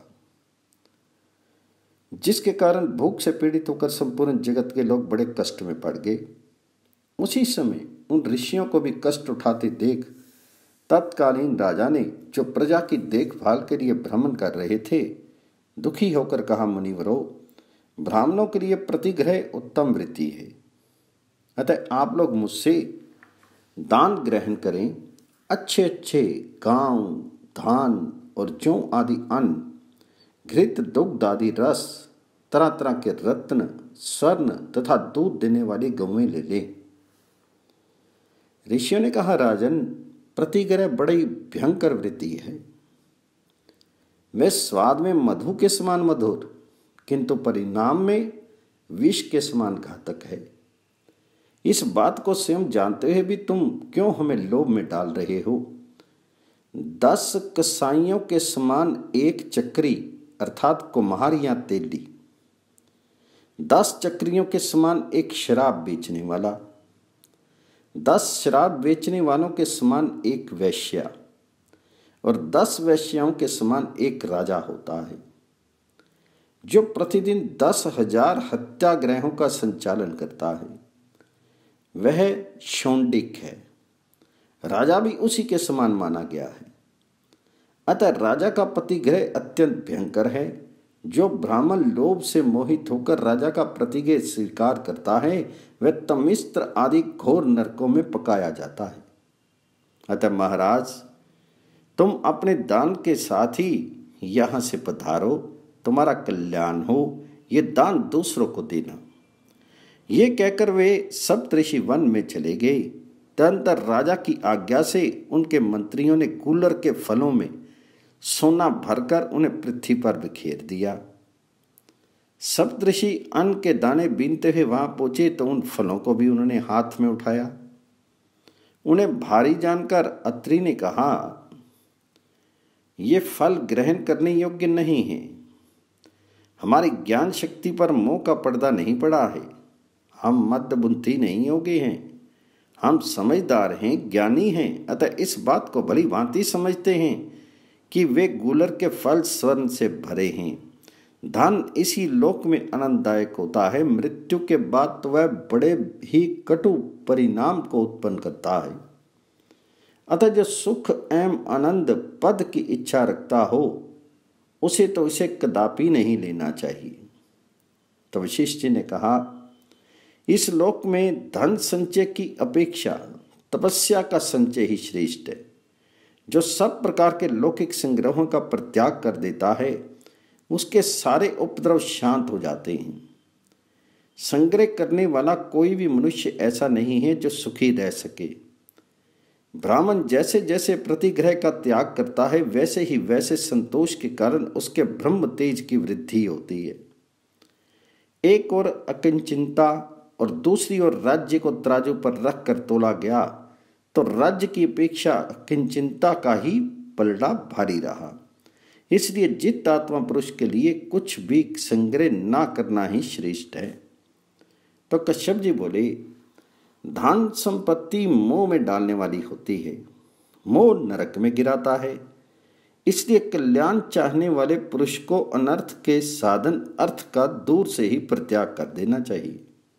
S1: जिसके कारण भूख से पीड़ित होकर संपूर्ण जगत के लोग बड़े कष्ट में पड़ गए। उसी समय उन ऋषियों को भी कष्ट उठाते देख तत्कालीन राजा ने, जो प्रजा की देखभाल के लिए भ्रमण कर रहे थे, दुखी होकर कहा, मुनिवरों, ब्राह्मणों के लिए प्रतिग्रह उत्तम वृत्ति है, अतः आप लोग मुझसे दान ग्रहण करें। अच्छे अच्छे गांव, धान और जौ आदि अन्न, घृत, दुग्ध आदि रस, तरह तरह के रत्न, स्वर्ण तथा दूध देने वाली गौएं ले लें। ऋषियों ने कहा, राजन, प्रतिग्रह बड़ी भयंकर वृत्ति है। वह स्वाद में मधु के समान मधुर, किंतु परिणाम में विष के समान घातक है। इस बात को स्वयं जानते हुए भी तुम क्यों हमें लोभ में डाल रहे हो? दस कसाइयों के समान एक चक्री अर्थात कुम्हार या तेली, दस चक्रियों के समान एक शराब बेचने वाला, दस शराब बेचने वालों के समान एक वैश्या और दस वैश्याओं के समान एक राजा होता है, जो प्रतिदिन दस हजार हत्याग्रहों का संचालन करता है। वह शौंडिक है। राजा भी उसी के समान माना गया है। अतः राजा का प्रतिग्रह अत्यंत भयंकर है। जो ब्राह्मण लोभ से मोहित होकर राजा का प्रतिग्रह स्वीकार करता है, वह तमिस्त्र आदि घोर नरकों में पकाया जाता है। अतः महाराज, तुम अपने दान के साथ ही यहाँ से पधारो, तुम्हारा कल्याण हो, ये दान दूसरों को देना। ये कहकर वे सप्तऋषि वन में चले गए। तदनंतर राजा की आज्ञा से उनके मंत्रियों ने कूलर के फलों में सोना भरकर उन्हें पृथ्वी पर बिखेर दिया। सप्तऋषि अन्न के दाने बीनते हुए वहां पहुंचे तो उन फलों को भी उन्होंने हाथ में उठाया। उन्हें भारी जानकर अत्रि ने कहा, ये फल ग्रहण करने योग्य नहीं है। हमारी ज्ञान शक्ति पर मोह का पर्दा नहीं पड़ा है। हम मदबुद्धि नहीं हो गए हैं। हम समझदार हैं, ज्ञानी हैं, अतः इस बात को भली भांति समझते हैं कि वे गूलर के फल स्वर्ण से भरे हैं। धन इसी लोक में आनंददायक होता है, मृत्यु के बाद तो वह बड़े ही कटु परिणाम को उत्पन्न करता है। अतः जो सुख एवं आनंद पद की इच्छा रखता हो उसे तो इसे कदापि नहीं लेना चाहिए। तो वशिष्ठ जी ने कहा, इस लोक में धन संचय की अपेक्षा तपस्या का संचय ही श्रेष्ठ है। जो सब प्रकार के लौकिक संग्रहों का परित्याग कर देता है उसके सारे उपद्रव शांत हो जाते हैं। संग्रह करने वाला कोई भी मनुष्य ऐसा नहीं है जो सुखी रह सके। ब्राह्मण जैसे जैसे प्रतिग्रह का त्याग करता है वैसे ही वैसे संतोष के कारण उसके ब्रह्म तेज की वृद्धि होती है। एक और अकिंचिंता और दूसरी ओर राज्य को तराजू पर रख कर तोला गया तो राज्य की अपेक्षा अकिंचिंता का ही पलड़ा भारी रहा। इसलिए जित आत्मा पुरुष के लिए कुछ भी संग्रह ना करना ही श्रेष्ठ है। तो कश्यप जी बोले, धन संपत्ति मोह में डालने वाली होती है, मोह नरक में गिराता है। इसलिए कल्याण चाहने वाले पुरुष को अनर्थ के साधन अर्थ का दूर से ही परित्याग कर देना चाहिए।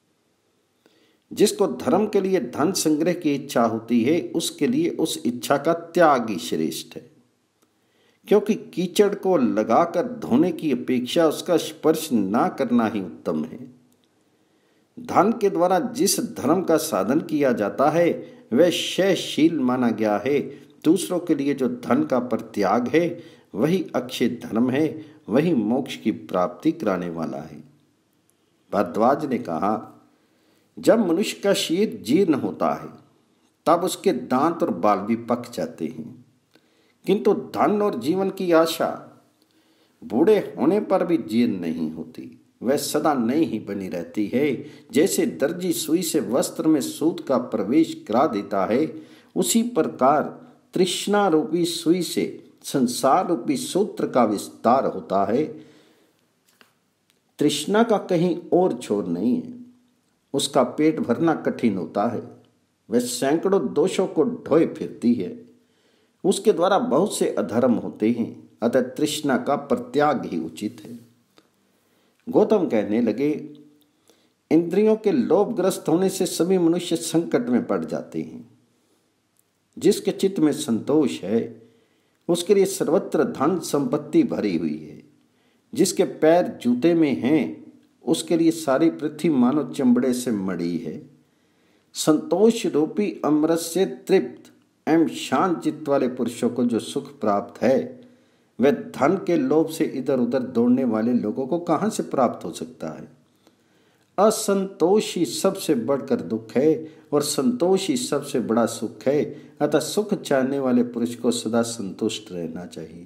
S1: जिसको धर्म के लिए धन संग्रह की इच्छा होती है उसके लिए उस इच्छा का त्याग ही श्रेष्ठ है, क्योंकि कीचड़ को लगाकर धोने की अपेक्षा उसका स्पर्श ना करना ही उत्तम है। धन के द्वारा जिस धर्म का साधन किया जाता है वह क्षयशील माना गया है। दूसरों के लिए जो धन का परित्याग है वही अक्षय धर्म है, वही मोक्ष की प्राप्ति कराने वाला है। भारद्वाज ने कहा, जब मनुष्य का शरीर जीर्ण होता है तब उसके दांत और बाल भी पक जाते हैं, किंतु धन और जीवन की आशा बूढ़े होने पर भी जीर्ण नहीं होती। वह सदा नई ही बनी रहती है। जैसे दर्जी सुई से वस्त्र में सूत का प्रवेश करा देता है, उसी प्रकार तृष्णा रूपी सुई से संसार रूपी सूत्र का विस्तार होता है। तृष्णा का कहीं और छोर नहीं है, उसका पेट भरना कठिन होता है। वह सैकड़ों दोषों को ढोए फिरती है, उसके द्वारा बहुत से अधर्म होते हैं, अतः तृष्णा का परित्याग ही उचित है। गौतम कहने लगे, इंद्रियों के लोभग्रस्त होने से सभी मनुष्य संकट में पड़ जाते हैं। जिसके चित्त में संतोष है उसके लिए सर्वत्र धन संपत्ति भरी हुई है। जिसके पैर जूते में हैं उसके लिए सारी पृथ्वी मानो चमड़े से मड़ी है। संतोष रूपी अमृत से तृप्त एवं शांत चित्त वाले पुरुषों को जो सुख प्राप्त है वह धन के लोभ से इधर उधर दौड़ने वाले लोगों को कहां से प्राप्त हो सकता है। असंतोष ही सबसे बढ़कर दुख है और संतोष ही सबसे बड़ा सुख है। अतः सुख चाहने वाले पुरुष को सदा संतुष्ट रहना चाहिए।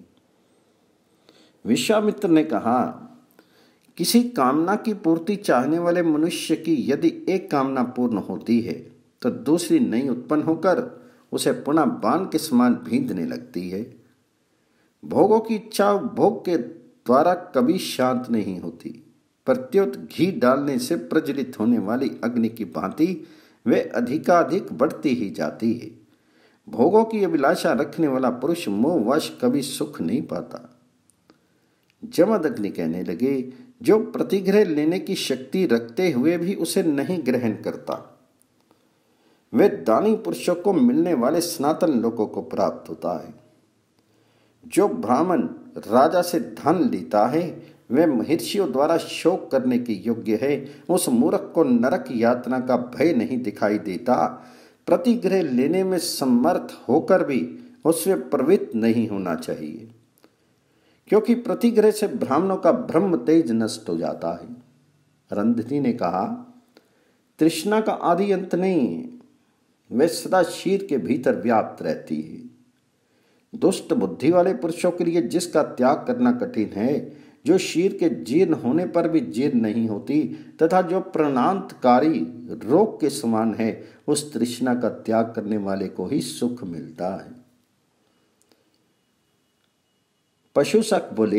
S1: विश्वामित्र ने कहा, किसी कामना की पूर्ति चाहने वाले मनुष्य की यदि एक कामना पूर्ण होती है तो दूसरी नई उत्पन्न होकर उसे पुनः बाण के समान भींदने लगती है। भोगों की इच्छा भोग के द्वारा कभी शांत नहीं होती। प्रत्युत घी डालने से प्रज्वलित होने वाली अग्नि की भांति वे अधिकाधिक बढ़ती ही जाती है। भोगों की अभिलाषा रखने वाला पुरुष मोहवश कभी सुख नहीं पाता। जमदग्नि कहने लगे, जो प्रतिग्रह लेने की शक्ति रखते हुए भी उसे नहीं ग्रहण करता वे दानी पुरुषों को मिलने वाले सनातन लोगों को प्राप्त होता है। जो ब्राह्मण राजा से धन लेता है वह महर्षियों द्वारा शोक करने के योग्य है। उस मूर्ख को नरक यातना का भय नहीं दिखाई देता। प्रतिग्रह लेने में समर्थ होकर भी उसमें प्रवृत्त नहीं होना चाहिए, क्योंकि प्रतिग्रह से ब्राह्मणों का ब्रह्म तेज नष्ट हो जाता है। अरुंधति ने कहा, तृष्णा का आदि अंत नहीं है, वह सदा शीर के भीतर व्याप्त रहती है। दुष्ट बुद्धि वाले पुरुषों के लिए जिसका त्याग करना कठिन है, जो शीर के जीर्ण होने पर भी जीर्ण नहीं होती तथा जो प्राणांतकारी रोग के समान है, उस तृष्णा का त्याग करने वाले को ही सुख मिलता है। पशुसक बोले,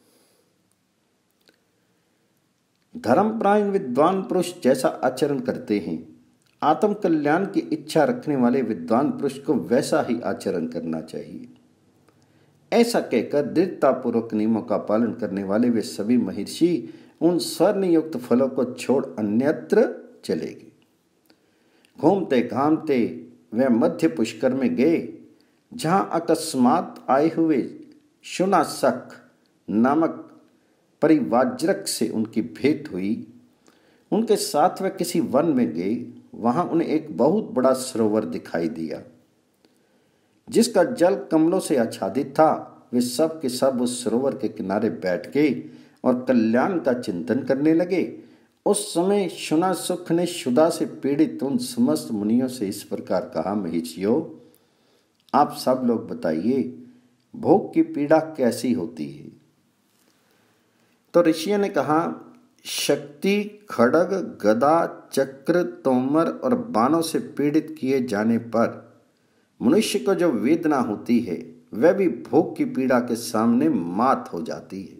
S1: धर्मपरायण विद्वान पुरुष जैसा आचरण करते हैं, आत्म कल्याण की इच्छा रखने वाले विद्वान पुरुष को वैसा ही आचरण करना चाहिए। ऐसा कहकर दृढ़तापूर्वक नियमों का पालन करने वाले वे सभी महर्षि उन स्वर्ण युक्त फलों को छोड़ अन्यत्र चले गए। घूमते घामते वे मध्य पुष्कर में गए, जहां अकस्मात आए हुए शुनासक नामक परिवाज्रक से उनकी भेंट हुई। उनके साथ वे किसी वन में गए। वहां उन्हें एक बहुत बड़ा सरोवर दिखाई दिया, जिसका जल कमलों से आच्छादित था। वे सब के सब उस सरोवर के किनारे बैठ गए और कल्याण का चिंतन करने लगे। उस समय शुनासुख ने क्षुधा से पीड़ित उन समस्त मुनियों से इस प्रकार कहा, महर्षियों, आप सब लोग बताइए, भोग की पीड़ा कैसी होती है? तो ऋषियों ने कहा, शक्ति, खड्ग, गदा, चक्र, तोमर और बाणों से पीड़ित किए जाने पर मनुष्य को जो वेदना होती है, वह भी भोग की पीड़ा के सामने मात हो जाती है।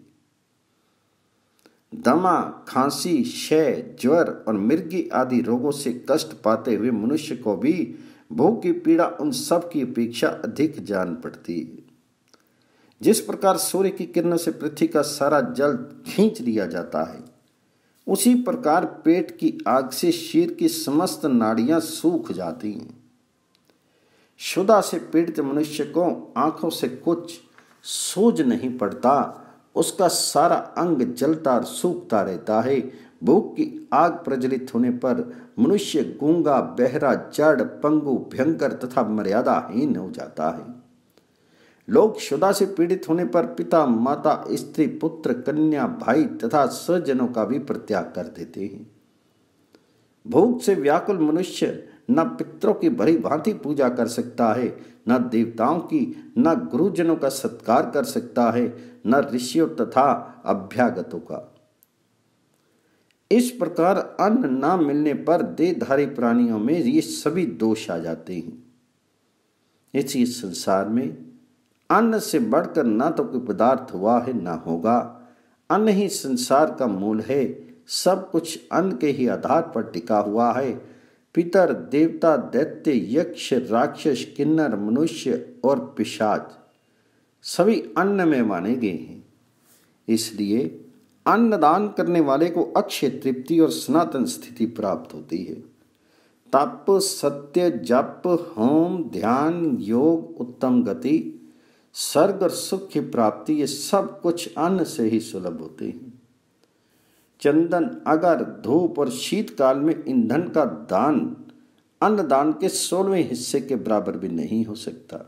S1: दमा, खांसी, क्षय, ज्वर और मिर्गी आदि रोगों से कष्ट पाते हुए मनुष्य को भी भोग की पीड़ा उन सब की अपेक्षा अधिक जान पड़ती है। जिस प्रकार सूर्य की किरणों से पृथ्वी का सारा जल खींच लिया जाता है, उसी प्रकार पेट की आग से शीर की समस्त नाड़ियां सूख जाती हैं। क्षुधा से पीड़ित मनुष्य को आंखों से कुछ सूझ नहीं पड़ता, उसका सारा अंग जलता और सूखता रहता है। भूख की आग प्रज्वलित होने पर मनुष्य गूंगा, बहरा, जड़, पंगु, भयंकर तथा मर्यादाहीन हो जाता है। लोग क्षुधा से पीड़ित होने पर पिता, माता, स्त्री, पुत्र, कन्या, भाई तथा स्वजनों का भी परित्याग कर देते हैं। भूख से व्याकुल मनुष्य न पितरों की भली भांति पूजा कर सकता है, न देवताओं की, न गुरुजनों का सत्कार कर सकता है, न ऋषियों तथा अभ्यागतों का। इस प्रकार अन्न न मिलने पर देहधारी प्राणियों में ये सभी दोष आ जाते हैं। इसी संसार में अन्न से बढ़कर न तो कोई पदार्थ हुआ है न होगा। अन्न ही संसार का मूल है। सब कुछ अन्न के ही आधार पर टिका हुआ है। पितर, देवता, दैत्य, यक्ष, राक्षस, किन्नर, मनुष्य और पिशाच सभी अन्न में माने गए हैं। इसलिए अन्नदान करने वाले को अक्षय तृप्ति और सनातन स्थिति प्राप्त होती है। तप, सत्य, जप, होम, ध्यान, योग, उत्तम गति, स्वर्ग और सुख की प्राप्ति, ये सब कुछ अन्न से ही सुलभ होते हैं। चंदन, अगर, धूप और शीतकाल में ईंधन का दान अन्नदान के सोलहवें हिस्से के बराबर भी नहीं हो सकता।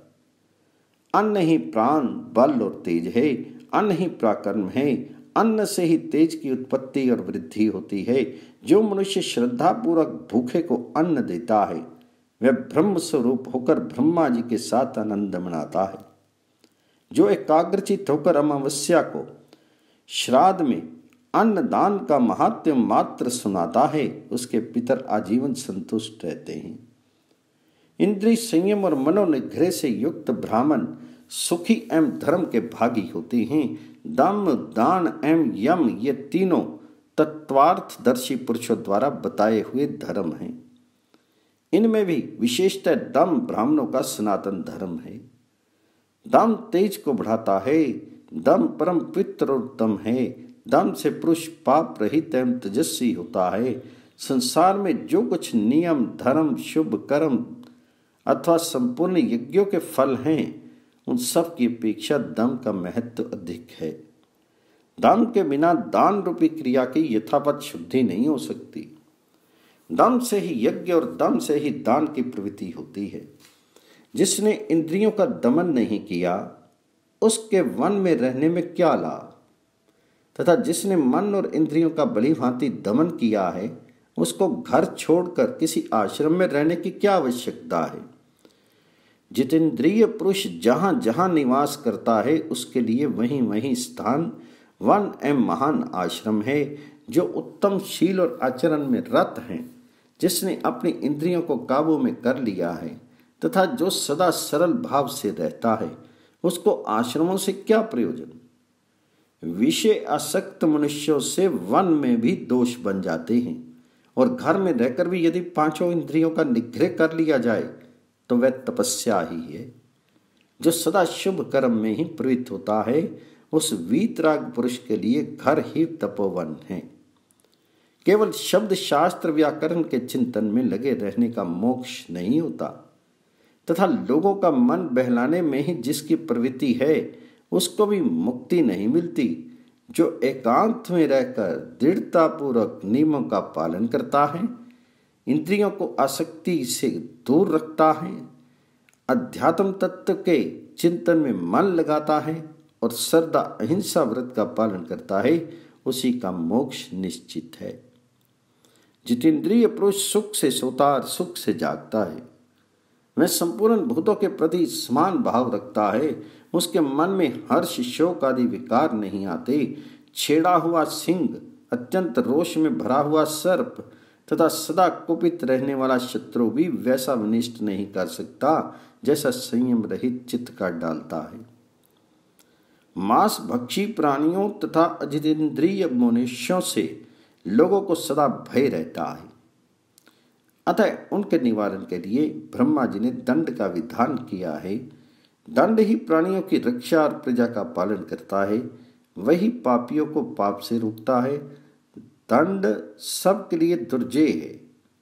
S1: अन्न ही प्राण, बल और तेज है। अन्न ही पराक्रम है। अन्न से ही तेज की उत्पत्ति और वृद्धि होती है। जो मनुष्य श्रद्धा पूर्वक भूखे को अन्न देता है, वह ब्रह्म स्वरूप होकर ब्रह्मा जी के साथ आनंद मनाता है। जो एकाग्रचित होकर अमावस्या को श्राद्ध में अन्नदान का महात्म्य मात्र सुनाता है, उसके पितर आजीवन संतुष्ट रहते हैं। इंद्रिय संयम और मनोनिग्रह से युक्त ब्राह्मण सुखी एवं धर्म के भागी होते हैं। दम, दान एवं यम ये तीनों तत्वार्थदर्शी पुरुषों द्वारा बताए हुए धर्म हैं। इनमें भी विशेषतः दम ब्राह्मणों का सनातन धर्म है। दम तेज को बढ़ाता है। दम परम पवित्र और उत्तम है। दम से पुरुष पाप रहित एवं तेजस्वी होता है। संसार में जो कुछ नियम, धर्म, शुभ कर्म अथवा संपूर्ण यज्ञों के फल हैं, उन सब की अपेक्षा दम का महत्व अधिक है। दम के बिना दान रूपी क्रिया की यथावत शुद्धि नहीं हो सकती। दम से ही यज्ञ और दम से ही दान की प्रवृत्ति होती है। जिसने इंद्रियों का दमन नहीं किया, उसके वन में रहने में क्या लाभ, तथा जिसने मन और इंद्रियों का भली भांति दमन किया है, उसको घर छोड़कर किसी आश्रम में रहने की क्या आवश्यकता है। जितेंद्रिय पुरुष जहाँ जहाँ निवास करता है उसके लिए वहीं वहीं स्थान वन एवं महान आश्रम है। जो उत्तम शील और आचरण में रत हैं, जिसने अपनी इंद्रियों को काबू में कर लिया है तथा जो सदा सरल भाव से रहता है, उसको आश्रमों से क्या प्रयोजन। विषय आसक्त मनुष्यों से वन में भी दोष बन जाते हैं, और घर में रहकर भी यदि पांचों इंद्रियों का निग्रह कर लिया जाए तो वह तपस्या ही है। जो सदा शुभ कर्म में ही प्रवृत्त होता है, उस वीतराग पुरुष के लिए घर ही तपोवन है। केवल शब्द शास्त्र व्याकरण के चिंतन में लगे रहने का मोक्ष नहीं होता, तथा लोगों का मन बहलाने में ही जिसकी प्रवृत्ति है, उसको भी मुक्ति नहीं मिलती। जो एकांत में रहकर दृढ़तापूर्वक नियमों का पालन करता है, इंद्रियों को आसक्ति से दूर रखता है, अध्यात्म तत्व के चिंतन में मन लगाता है और श्रद्धा अहिंसा व्रत का पालन करता है, उसी का मोक्ष निश्चित है। जितेंद्रिय पुरुष सुख से सोता और सुख से जागता है। वह संपूर्ण भूतों के प्रति समान भाव रखता है। उसके मन में हर्ष शोक आदि विकार नहीं आते। छेड़ा हुआ सिंह, अत्यंत रोष में भरा हुआ सर्प तथा सदा कुपित रहने वाला शत्रु भी वैसा विनिष्ट नहीं कर सकता जैसा संयम रहित चित्त का डालता है। मांस भक्षी प्राणियों तथा अजितेंद्रिय मनुष्यों से लोगों को सदा भय रहता है। अतः उनके निवारण के लिए ब्रह्मा जी ने दंड का विधान किया है। दंड ही प्राणियों की रक्षा और प्रजा का पालन करता है, वही पापियों को पाप से रोकता है। दंड सबके लिए दुर्जय है,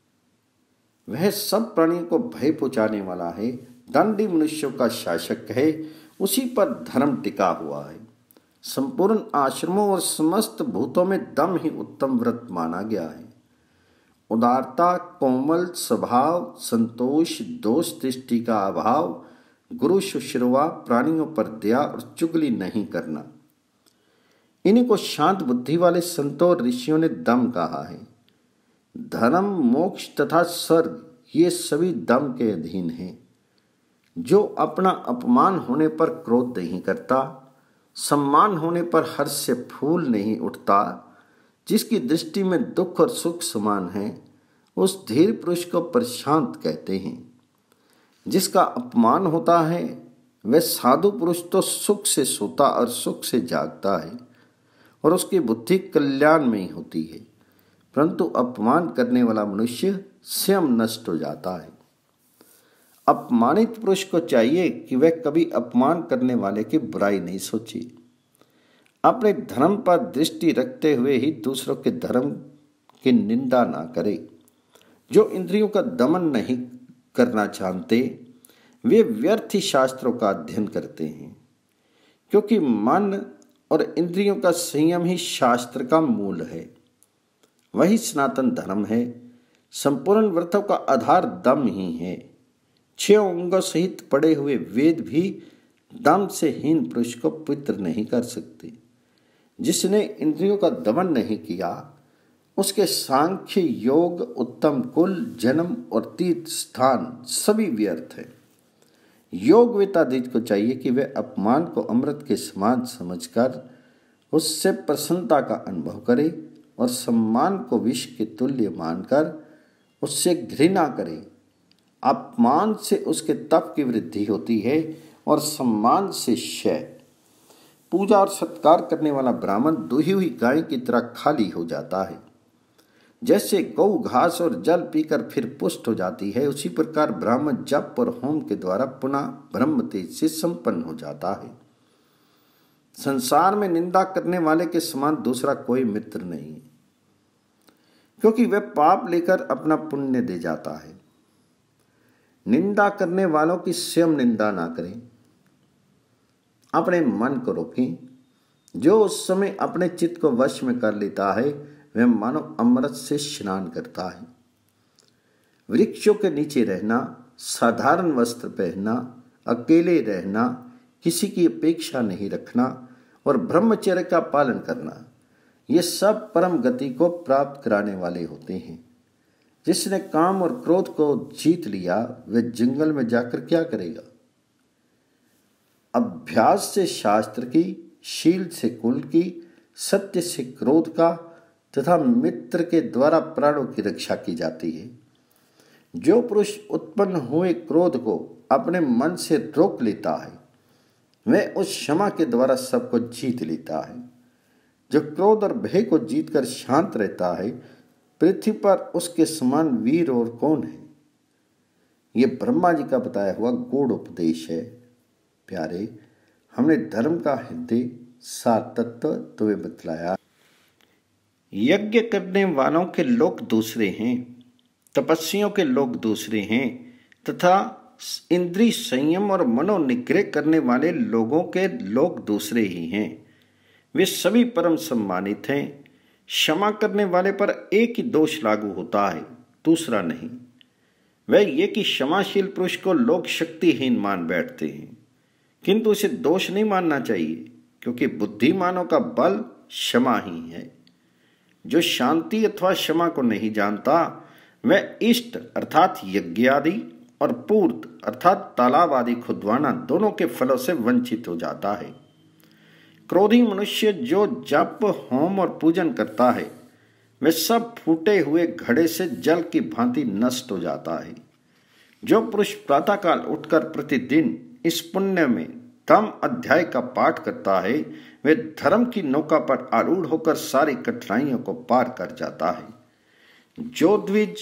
S1: वह सब प्राणियों को भय पहुंचाने वाला है। दंड ही मनुष्यों का शासक है, उसी पर धर्म टिका हुआ है। संपूर्ण आश्रमों और समस्त भूतों में दम ही उत्तम व्रत माना गया है। उदारता, कोमल स्वभाव, संतोष, दोष दृष्टि का अभाव, गुरु शुश्रूषा, प्राणियों पर दया और चुगली नहीं करना, इन्हीं को शांत बुद्धि वाले संतों और ऋषियों ने दम कहा है। धर्म, मोक्ष तथा स्वर्ग ये सभी दम के अधीन हैं। जो अपना अपमान होने पर क्रोध नहीं करता, सम्मान होने पर हर्ष से फूल नहीं उठता, जिसकी दृष्टि में दुख और सुख समान है, उस धीर पुरुष को प्रशांत कहते हैं। जिसका अपमान होता है वह साधु पुरुष तो सुख से सोता और सुख से जागता है, और उसकी बुद्धि कल्याण में ही होती है, परंतु अपमान करने वाला मनुष्य स्वयं नष्ट हो जाता है। अपमानित पुरुष को चाहिए कि वह कभी अपमान करने वाले की बुराई नहीं सोचे। अपने धर्म पर दृष्टि रखते हुए ही दूसरों के धर्म की निंदा ना करे। जो इंद्रियों का दमन नहीं करना जानते, वे व्यर्थ ही शास्त्रों का अध्ययन करते हैं, क्योंकि मन और इंद्रियों का संयम ही शास्त्र का मूल है। वही सनातन धर्म है। संपूर्ण व्रतों का आधार दम ही है। छह अंगों सहित पड़े हुए वेद भी दम से हीन पुरुष को पवित्र नहीं कर सकते। जिसने इंद्रियों का दमन नहीं किया, उसके सांख्य, योग, उत्तम कुल, जन्म और तीर्थ स्थान सभी व्यर्थ है। योगवेतादित को चाहिए कि वह अपमान को अमृत के समान समझकर उससे प्रसन्नता का अनुभव करे, और सम्मान को विष के तुल्य मानकर उससे घृणा करे। अपमान से उसके तप की वृद्धि होती है और सम्मान से क्षय। पूजा और सत्कार करने वाला ब्राह्मण दुही हुई गाय की तरह खाली हो जाता है। जैसे गौ घास और जल पीकर फिर पुष्ट हो जाती है, उसी प्रकार ब्राह्मण जप और होम के द्वारा पुनः ब्रह्म तेज से संपन्न हो जाता है। संसार में निंदा करने वाले के समान दूसरा कोई मित्र नहीं, क्योंकि वह पाप लेकर अपना पुण्य दे जाता है। निंदा करने वालों की स्वयं निंदा ना करें, अपने मन को रोकें। जो उस समय अपने चित्त को वश में कर लेता है, वह मानो अमृत से स्नान करता है। वृक्षों के नीचे रहना, साधारण वस्त्र पहनना, अकेले रहना, किसी की अपेक्षा नहीं रखना और ब्रह्मचर्य का पालन करना, ये सब परम गति को प्राप्त कराने वाले होते हैं। जिसने काम और क्रोध को जीत लिया, वह जंगल में जाकर क्या करेगा? अभ्यास से शास्त्र की, शील से कुल की, सत्य से क्रोध का तथा मित्र के द्वारा प्राणों की रक्षा की जाती है। जो पुरुष उत्पन्न हुए क्रोध को अपने मन से रोक लेता है वह उस क्षमा के द्वारा सबको जीत लेता है। जो क्रोध और भय को जीतकर शांत रहता है, पृथ्वी पर उसके समान वीर और कौन है। ये ब्रह्मा जी का बताया हुआ गूढ़ उपदेश है। प्यारे, हमने धर्म का हृदय सार तत्व तुम्हें बतलाया। यज्ञ करने वालों के लोग दूसरे हैं, तपस्वियों के लोग दूसरे हैं तथा इंद्रिय संयम और मनोनिग्रह करने वाले लोगों के लोग दूसरे ही हैं। वे सभी परम सम्मानित हैं। क्षमा करने वाले पर एक ही दोष लागू होता है, दूसरा नहीं। वह ये कि क्षमाशील पुरुष को लोग शक्तिहीन मान बैठते हैं, किंतु इसे दोष नहीं मानना चाहिए, क्योंकि बुद्धिमानों का बल क्षमा ही है। जो शांति अथवा क्षमा को नहीं जानता वह इष्ट अर्थात यज्ञ आदि और पूर्त अर्थात तालाब आदि खुदवाना दोनों के फलों से वंचित हो जाता है। क्रोधी मनुष्य जो जप, होम और पूजन करता है वह सब फूटे हुए घड़े से जल की भांति नष्ट हो जाता है। जो पुरुष प्रातःकाल उठकर प्रतिदिन इस पुण्य में तम अध्याय का पाठ करता है वह धर्म की नौका पर आरूढ़ होकर सारी कठिनाइयों को पार कर जाता है। जो द्विज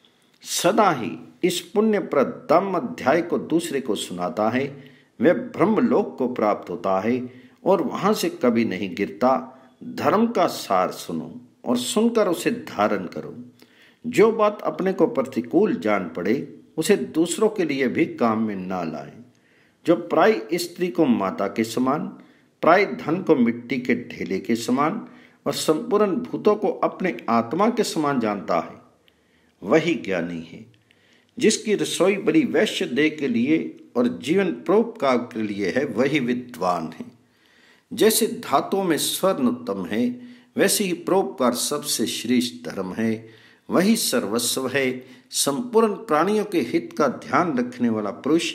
S1: सदा ही इस पुण्यप्रद तम अध्याय को दूसरे को सुनाता है वह ब्रह्मलोक को प्राप्त होता है और वहां से कभी नहीं गिरता। धर्म का सार सुनो और सुनकर उसे धारण करो। जो बात अपने को प्रतिकूल जान पड़े उसे दूसरों के लिए भी काम में ना लाए। जो प्राय स्त्री को माता के समान, प्राय धन को मिट्टी के ढेले के समान और संपूर्ण भूतों को अपने आत्मा के समान जानता है वही ज्ञानी है। जिसकी रसोई बड़ी वैश्य देह के लिए और जीवन परोपकार के लिए है वही विद्वान है। जैसे धातुओं में स्वर्ण उत्तम है वैसे ही परोपकार सबसे श्रेष्ठ धर्म है, वही सर्वस्व है। संपूर्ण प्राणियों के हित का ध्यान रखने वाला पुरुष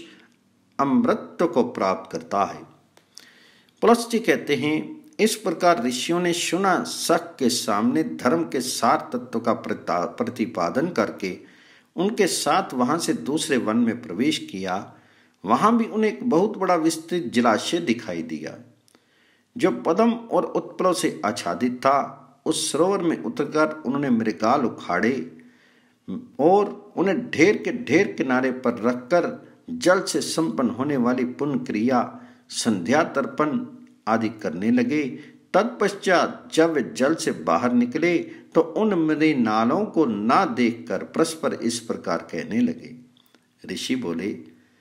S1: अमृत को प्राप्त करता है। पुलस्त्य कहते हैं, इस प्रकार ऋषियों ने सुना शक के सामने धर्म के सार तत्व का प्रतिपादन करके उनके साथ वहां से दूसरे वन में प्रवेश किया। वहां भी उन्हें एक बहुत बड़ा विस्तृत जलाशय दिखाई दिया जो पद्म और उत्पलों से आच्छादित था। उस सरोवर में उतरकर उन्होंने मृगाल उखाड़े और उन्हें ढेर के ढेर किनारे पर रखकर जल से संपन्न होने वाली पुण्य क्रिया, संध्या तर्पण आदि करने लगे। तत्पश्चात जब वे जल से बाहर निकले तो उन मृणालों को ना देखकर परस्पर इस प्रकार कहने लगे। ऋषि बोले,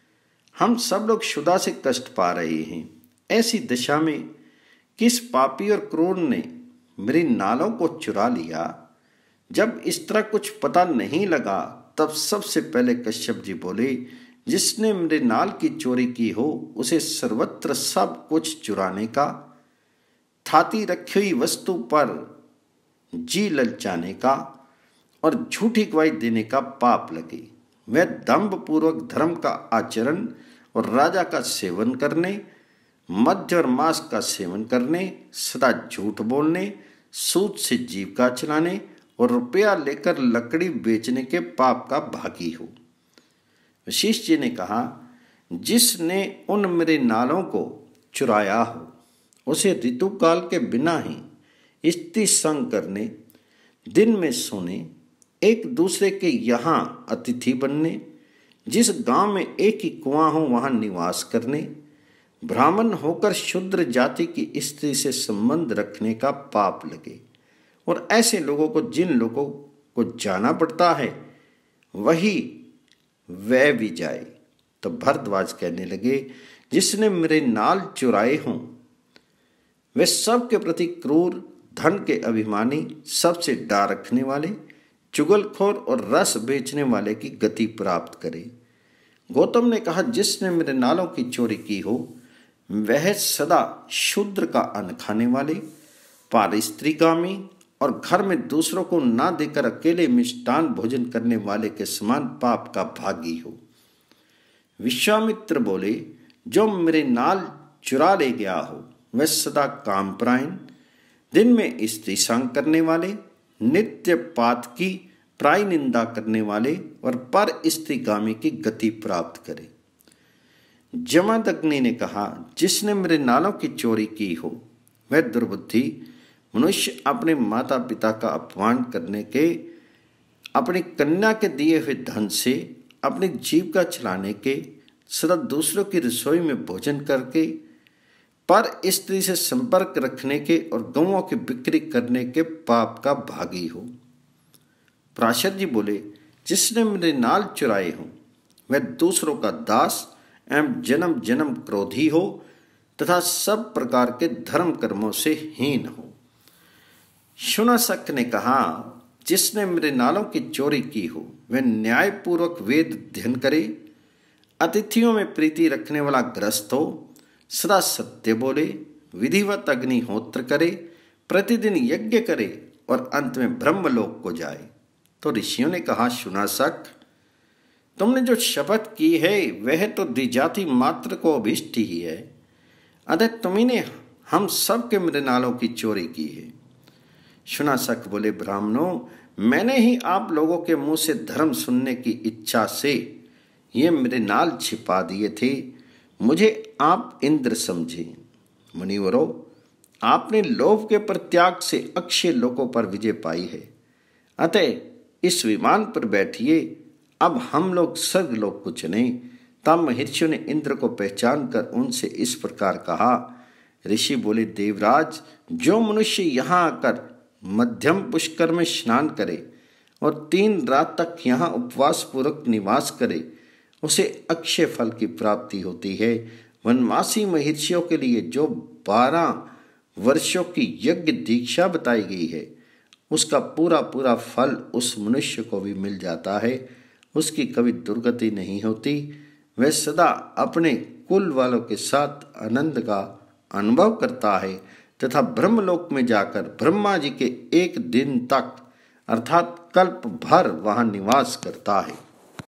S1: हम सब लोग क्षुधा से कष्ट पा रहे हैं। ऐसी दशा में किस पापी और क्रूर ने मृणालों को चुरा लिया? जब इस तरह कुछ पता नहीं लगा तब सबसे पहले कश्यप जी बोले, जिसने मृणाल की चोरी की हो उसे सर्वत्र सब कुछ चुराने का, थाती रखी हुई वस्तु पर जी ललचाने का और झूठी गवाही देने का पाप लगे। वह दंभ पूर्वक धर्म का आचरण और राजा का सेवन करने, मद्य और मांस का सेवन करने, सदा झूठ बोलने, सूद से जीविका चलाने और रुपया लेकर लकड़ी बेचने के पाप का भागी हो। वशिष्ठ जी ने कहा, जिसने उन मृणालों को चुराया हो उसे ऋतुकाल के बिना ही स्त्री संग करने, दिन में सोने, एक दूसरे के यहाँ अतिथि बनने, जिस गांव में एक ही कुआं हो वहां निवास करने, ब्राह्मण होकर शूद्र जाति की स्त्री से संबंध रखने का पाप लगे। और ऐसे लोगों को जिन लोगों को जाना पड़ता है वही वह भी जाए। तो भरद्वाज कहने लगे, जिसने मृणाल चुराए हों वे सब के प्रति क्रूर, धन के अभिमानी, सबसे डर रखने वाले, चुगलखोर और रस बेचने वाले की गति प्राप्त करे। गौतम ने कहा, जिसने मृणालों की चोरी की हो वह सदा शूद्र का अन्न खाने वाले, पारस्त्रीगामी और घर में दूसरों को ना देकर अकेले मिष्टान भोजन करने वाले के समान पाप का भागी हो। विश्वामित्र बोले, जो मृणाल चुरा ले गया हो, वह सदा कामपरायण, दिन में स्त्री संग करने वाले, नित्य पातकी प्राय निंदा करने वाले और पर स्त्रीगामी की गति प्राप्त करे। जमदग्नि ने कहा, जिसने मेरे नालों की चोरी की हो वह दुर्बुद्धि मनुष्य अपने माता पिता का अपमान करने के, अपनी कन्या के दिए हुए धन से अपनी जीविका चलाने के, सदा दूसरों की रसोई में भोजन करके, पर स्त्री से संपर्क रखने के और गौओं की बिक्री करने के पाप का भागी हो। पराशर जी बोले, जिसने मेरे नाल चुराए हो वह दूसरों का दास एवं जन्म जन्म क्रोधी हो तथा सब प्रकार के धर्म कर्मों से हीन हो। शुनशक ने कहा, जिसने मेरे नालों की चोरी की हो वह न्यायपूर्वक वेद अध्ययन करे, अतिथियों में प्रीति रखने वाला ग्रस्त हो, सदा सत्य बोले, विधिवत अग्निहोत्र करे, प्रतिदिन यज्ञ करे और अंत में ब्रह्मलोक को जाए। तो ऋषियों ने कहा, शुनशक, तुमने जो शपथ की है वह तो द्विजाति मात्र को अभिष्ट ही है, अतः तुम्ही ने हम सब के मृणालों की चोरी की है। शुनशक बोले, ब्राह्मणों, मैंने ही आप लोगों के मुंह से धर्म सुनने की इच्छा से ये मृणाल छिपा दिए थे, मुझे आप इंद्र समझे। मुनिवरों, आपने लोभ के परित्याग से अक्षय लोकों पर विजय पाई है, अतः इस विमान पर बैठिए, अब हम लोग स्वर्ग लोक को चले। तब महर्षियों ने इंद्र को पहचान कर उनसे इस प्रकार कहा। ऋषि बोले, देवराज, जो मनुष्य यहाँ आकर मध्यम पुष्कर में स्नान करे और तीन रात तक यहाँ उपवास पूर्वक निवास करे, उसे अक्षय फल की प्राप्ति होती है। वनवासी महर्षियों के लिए जो बारह वर्षों की यज्ञ दीक्षा बताई गई है, उसका पूरा पूरा फल उस मनुष्य को भी मिल जाता है, उसकी कभी दुर्गति नहीं होती। वह सदा अपने कुल वालों के साथ आनंद का अनुभव करता है तथा ब्रह्मलोक में जाकर ब्रह्मा जी के एक दिन तक अर्थात कल्प भर वहां निवास करता है।